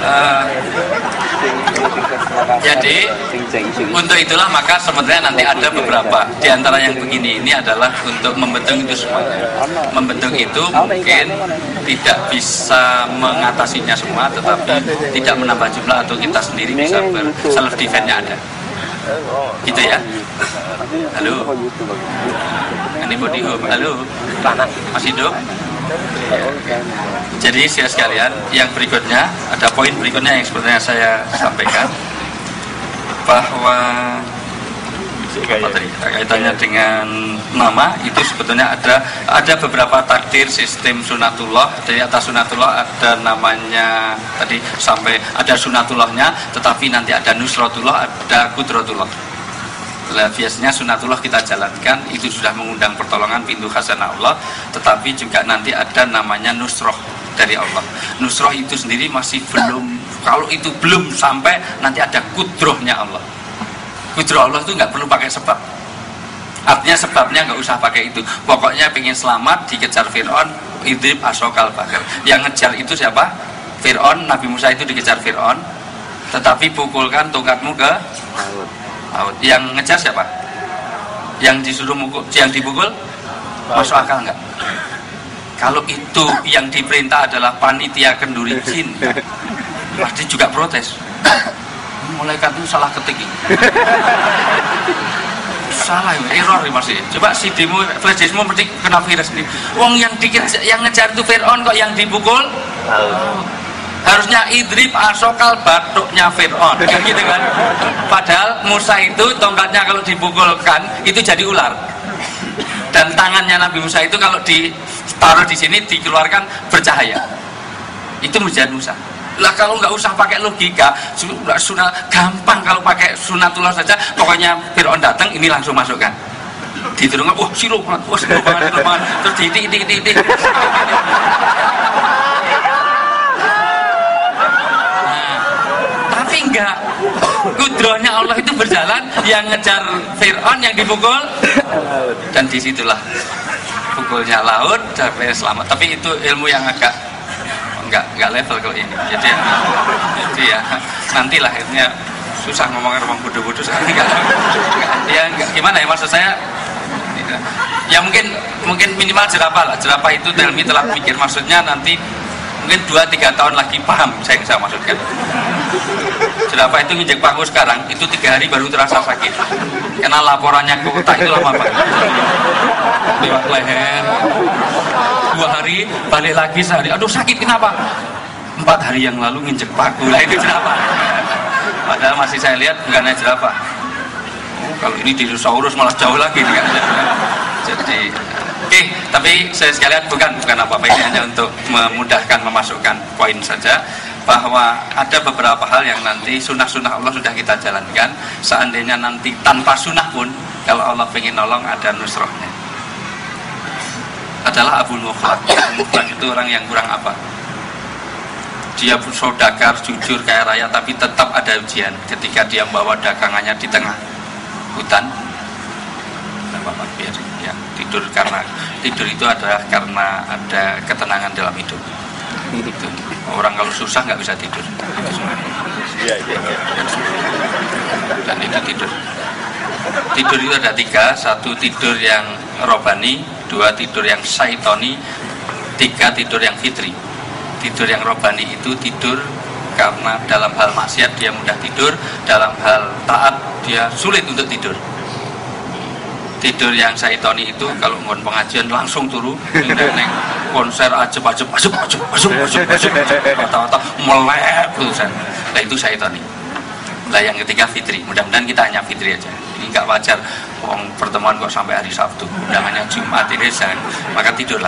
Jadi untuk itulah maka sebenarnya nanti ada beberapa di antara yang begini ini adalah untuk membentuk itu semuanya. Membentuk itu mungkin tidak bisa mengatasinya semua, tetapi tidak menambah jumlah atau kita sendiri bisa self defense-nya ada. Gitu ya. Halo. Ini body home. Halo. Masih hidup? Jadi saya sekalian, yang berikutnya ada poin berikutnya yang sebenarnya saya sampaikan bahwa kaitannya dengan nama itu sebetulnya ada beberapa takdir sistem sunatullah. Dari atas sunatullah ada namanya tadi sampai ada sunatullahnya, tetapi nanti ada nusratullah, ada kudratullah. Biasanya sunatullah kita jalankan itu sudah mengundang pertolongan pintu khazanah Allah, tetapi juga nanti ada namanya nusroh dari Allah. Nusroh itu sendiri masih belum, kalau itu belum sampai nanti ada kudrohnya Allah. Kudroh Allah itu nggak perlu pakai sebab. Artinya sebabnya nggak usah pakai itu. Pokoknya pengen selamat dikejar Fir'aun, idrib asokal bakar. Yang ngejar itu siapa? Fir'aun. Nabi Musa itu dikejar Fir'aun, tetapi pukulkan tongkatmu ke laut. Yang ngejar siapa? Yang disuruh mukul, yang dipukul? Masuk akal nggak? Kalau itu yang diperintah adalah panitia kenduri jin, pasti juga protes. Malaikat itu salah ketik ini. Salah ya, error ya masih. Coba si demo flash diskmu mesti kena virus nih. Wong yang ngejar itu Fir'aun kok yang dipukul? Harusnya idrib asokal batuknya Fir'aun, kan gitu kan? Padahal Musa itu tongkatnya kalau dipukulkan itu jadi ular. Dan tangannya Nabi Musa itu kalau ditaruh di sini dikeluarkan bercahaya. Itu mujizat Musa. Lah kalau nggak usah pakai logika, sudah gampang kalau pakai sunatullah saja. Pokoknya Fir'aun datang, ini langsung masukkan. Diturunkan, wah sirup banget, terus di. Tapi enggak, kudrohnya Allah itu berjalan, yang ngejar Fir'aun yang dipukul, dan disitulah pukulnya laut sampai selamat. Tapi itu ilmu yang agak enggak level kalau ini. Jadi ya nantilah akhirnya susah ngomongin orang bodoh-bodoh sekarang enggak gimana ya, maksud saya ya mungkin minimal jerapah lah. Jerapah itu Telmi telah mikir, maksudnya nanti mungkin 2-3 tahun lagi paham saya maksudkan. Jerapah itu nginjek paku sekarang itu 3 hari baru terasa sakit karena laporannya ke otak itu lama banget, lewat leher. 2 hari balik lagi sehari, aduh sakit kenapa? 4 hari yang lalu nginjek paku, lah itu jerapah. Padahal masih saya lihat bukannya jerapah. Kalau ini dinosaurus malah jauh lagi kan. Jadi tapi saya sekalian bukan apa-apa, ini hanya untuk memudahkan memasukkan poin saja bahwa ada beberapa hal yang nanti sunnah-sunnah Allah sudah kita jalankan. Seandainya nanti tanpa sunnah pun kalau Allah pengen nolong ada nusrohnya. Adalah Abu Mukhlaq. Mukhlaq itu orang yang kurang apa? Dia saudagar, jujur, kaya raya, tapi tetap ada ujian ketika dia membawa dagangannya di tengah hutan. Bapak biar ya tidur, karena tidur itu adalah karena ada ketenangan dalam hidup. Itu orang kalau susah nggak bisa tidur. Dan itu tidur. Tidur itu ada 3, 1 tidur yang robani, 2 tidur yang syaitoni, 3 tidur yang fitri. Tidur yang robani itu tidur karena dalam hal maksiat dia mudah tidur, dalam hal taat dia sulit untuk tidur. tidur yang saitoni itu kalau ngon pengajian langsung turu neng konser ajeb kata-kata melek terusan. Nah itu saitoni. Lah yang ketiga fitri. Mudah-mudahan kita hanya fitri aja. Ini nggak wajar. Pertemuan kok sampai hari Sabtu, undangannya Jumat ini jangan, maka tidurlah.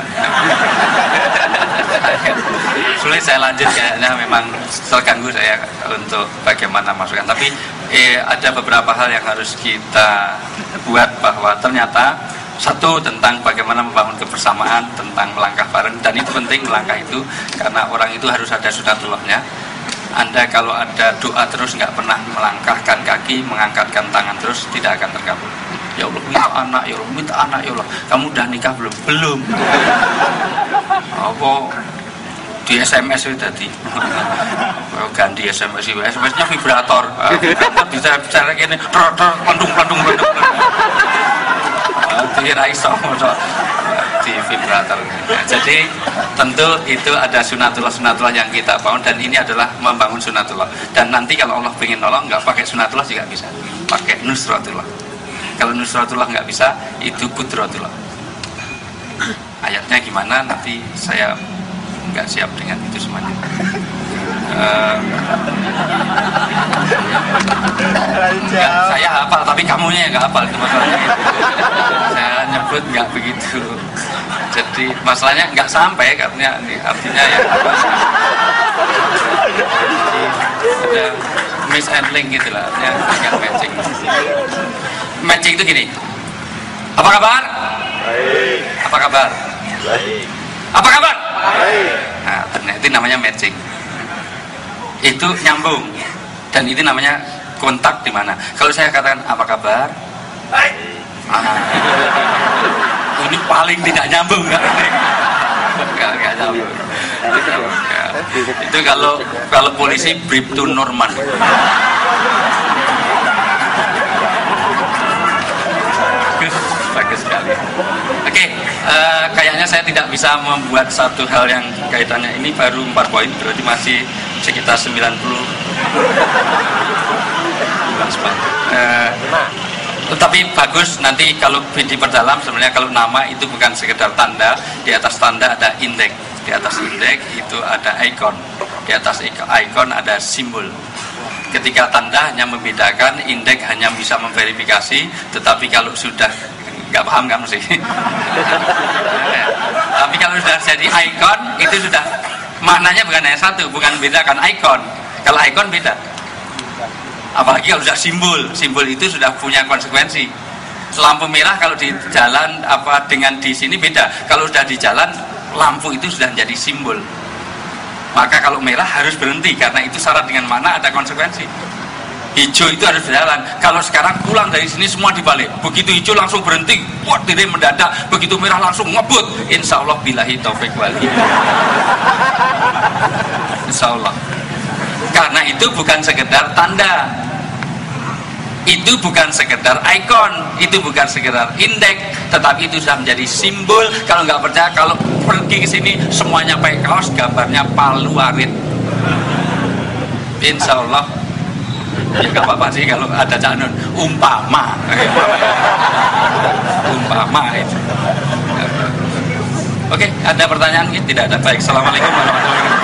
Sulit saya lanjut kayaknya memang terganggu saya untuk bagaimana masukan. Tapi ada beberapa hal yang harus kita buat bahwa ternyata satu tentang bagaimana membangun kebersamaan, tentang melangkah bareng, dan itu penting melangkah itu karena orang itu harus ada sunatullahnya. Anda kalau ada doa terus nggak pernah melangkahkan kaki, mengangkatkan tangan terus, tidak akan terkabul. Ya Allah minta anak, ya Allah minta anak, ya Allah. Kamu udah nikah belum? Belum. Apa di SMS itu tadi? Ganti SMS itu, SMS-nya vibrator. Bisa bicara gini, pelendung. Dikira iso di vibrator. Nah, jadi tentu itu ada sunatullah yang kita bangun dan ini adalah membangun sunatullah. Dan nanti kalau Allah ingin nolong nggak pakai sunatullah juga bisa, pakai nusratullah. Kalau nusratullah nggak bisa, itu kudratullah. Ayatnya gimana? Nanti saya nggak siap dengan itu semuanya. Saya hafal tapi kamunya nggak hafal itu masalahnya. Saya nyebut nggak begitu. Jadi masalahnya nggak sampai karena ini artinya ya ada mishandling gitu lah, artinya nggak matching. Matching itu gini. Apa kabar? Baik. Apa kabar? Baik. Apa kabar? Baik. Nah, ternyata itu namanya matching. Itu nyambung dan itu namanya kontak di mana. Kalau saya katakan apa kabar? Baik. Ini paling tidak nyambung nggak nyambung. Itu kalau polisi brief to Norman. Bagus sekali. Oke, kayaknya saya tidak bisa membuat satu hal yang kaitannya ini baru 4 poin, berarti masih sekitar 90. Tetapi bagus nanti kalau diperdalam sebenarnya kalau nama itu bukan sekedar tanda, di atas tanda ada indeks, di atas indeks itu ada ikon, di atas ikon ada simbol. Ketika tanda hanya membedakan, indeks hanya bisa memverifikasi, tetapi kalau sudah nggak paham kamu sih. Tapi kalau sudah jadi ikon itu sudah maknanya bukan hanya satu, bukan bedakan ikon. Kalau ikon beda. Apalagi kalau sudah simbol itu sudah punya konsekuensi. Lampu merah kalau di jalan apa dengan di sini beda. Kalau sudah di jalan lampu itu sudah menjadi simbol. Maka kalau merah harus berhenti karena itu syarat dengan mana ada konsekuensi. Hijau itu harus berjalan. Kalau sekarang pulang dari sini semua dibalik. Begitu hijau langsung berhenti, buat diri mendadak. Begitu merah langsung ngebut. Insya Allah billahi taufik wal hidayah. Insya Allah. Karena itu bukan sekedar tanda, itu bukan sekedar ikon, itu bukan sekedar indeks, tetapi itu sudah menjadi simbol. Kalau nggak percaya, kalau pergi ke sini semuanya pakai kaos gambarnya palu arit. Insya Allah, ya nggak apa-apa sih kalau ada canun umpama itu. Oke, ada pertanyaan? Tidak ada. Baik, assalamualaikum warahmatullahi wabarakatuh.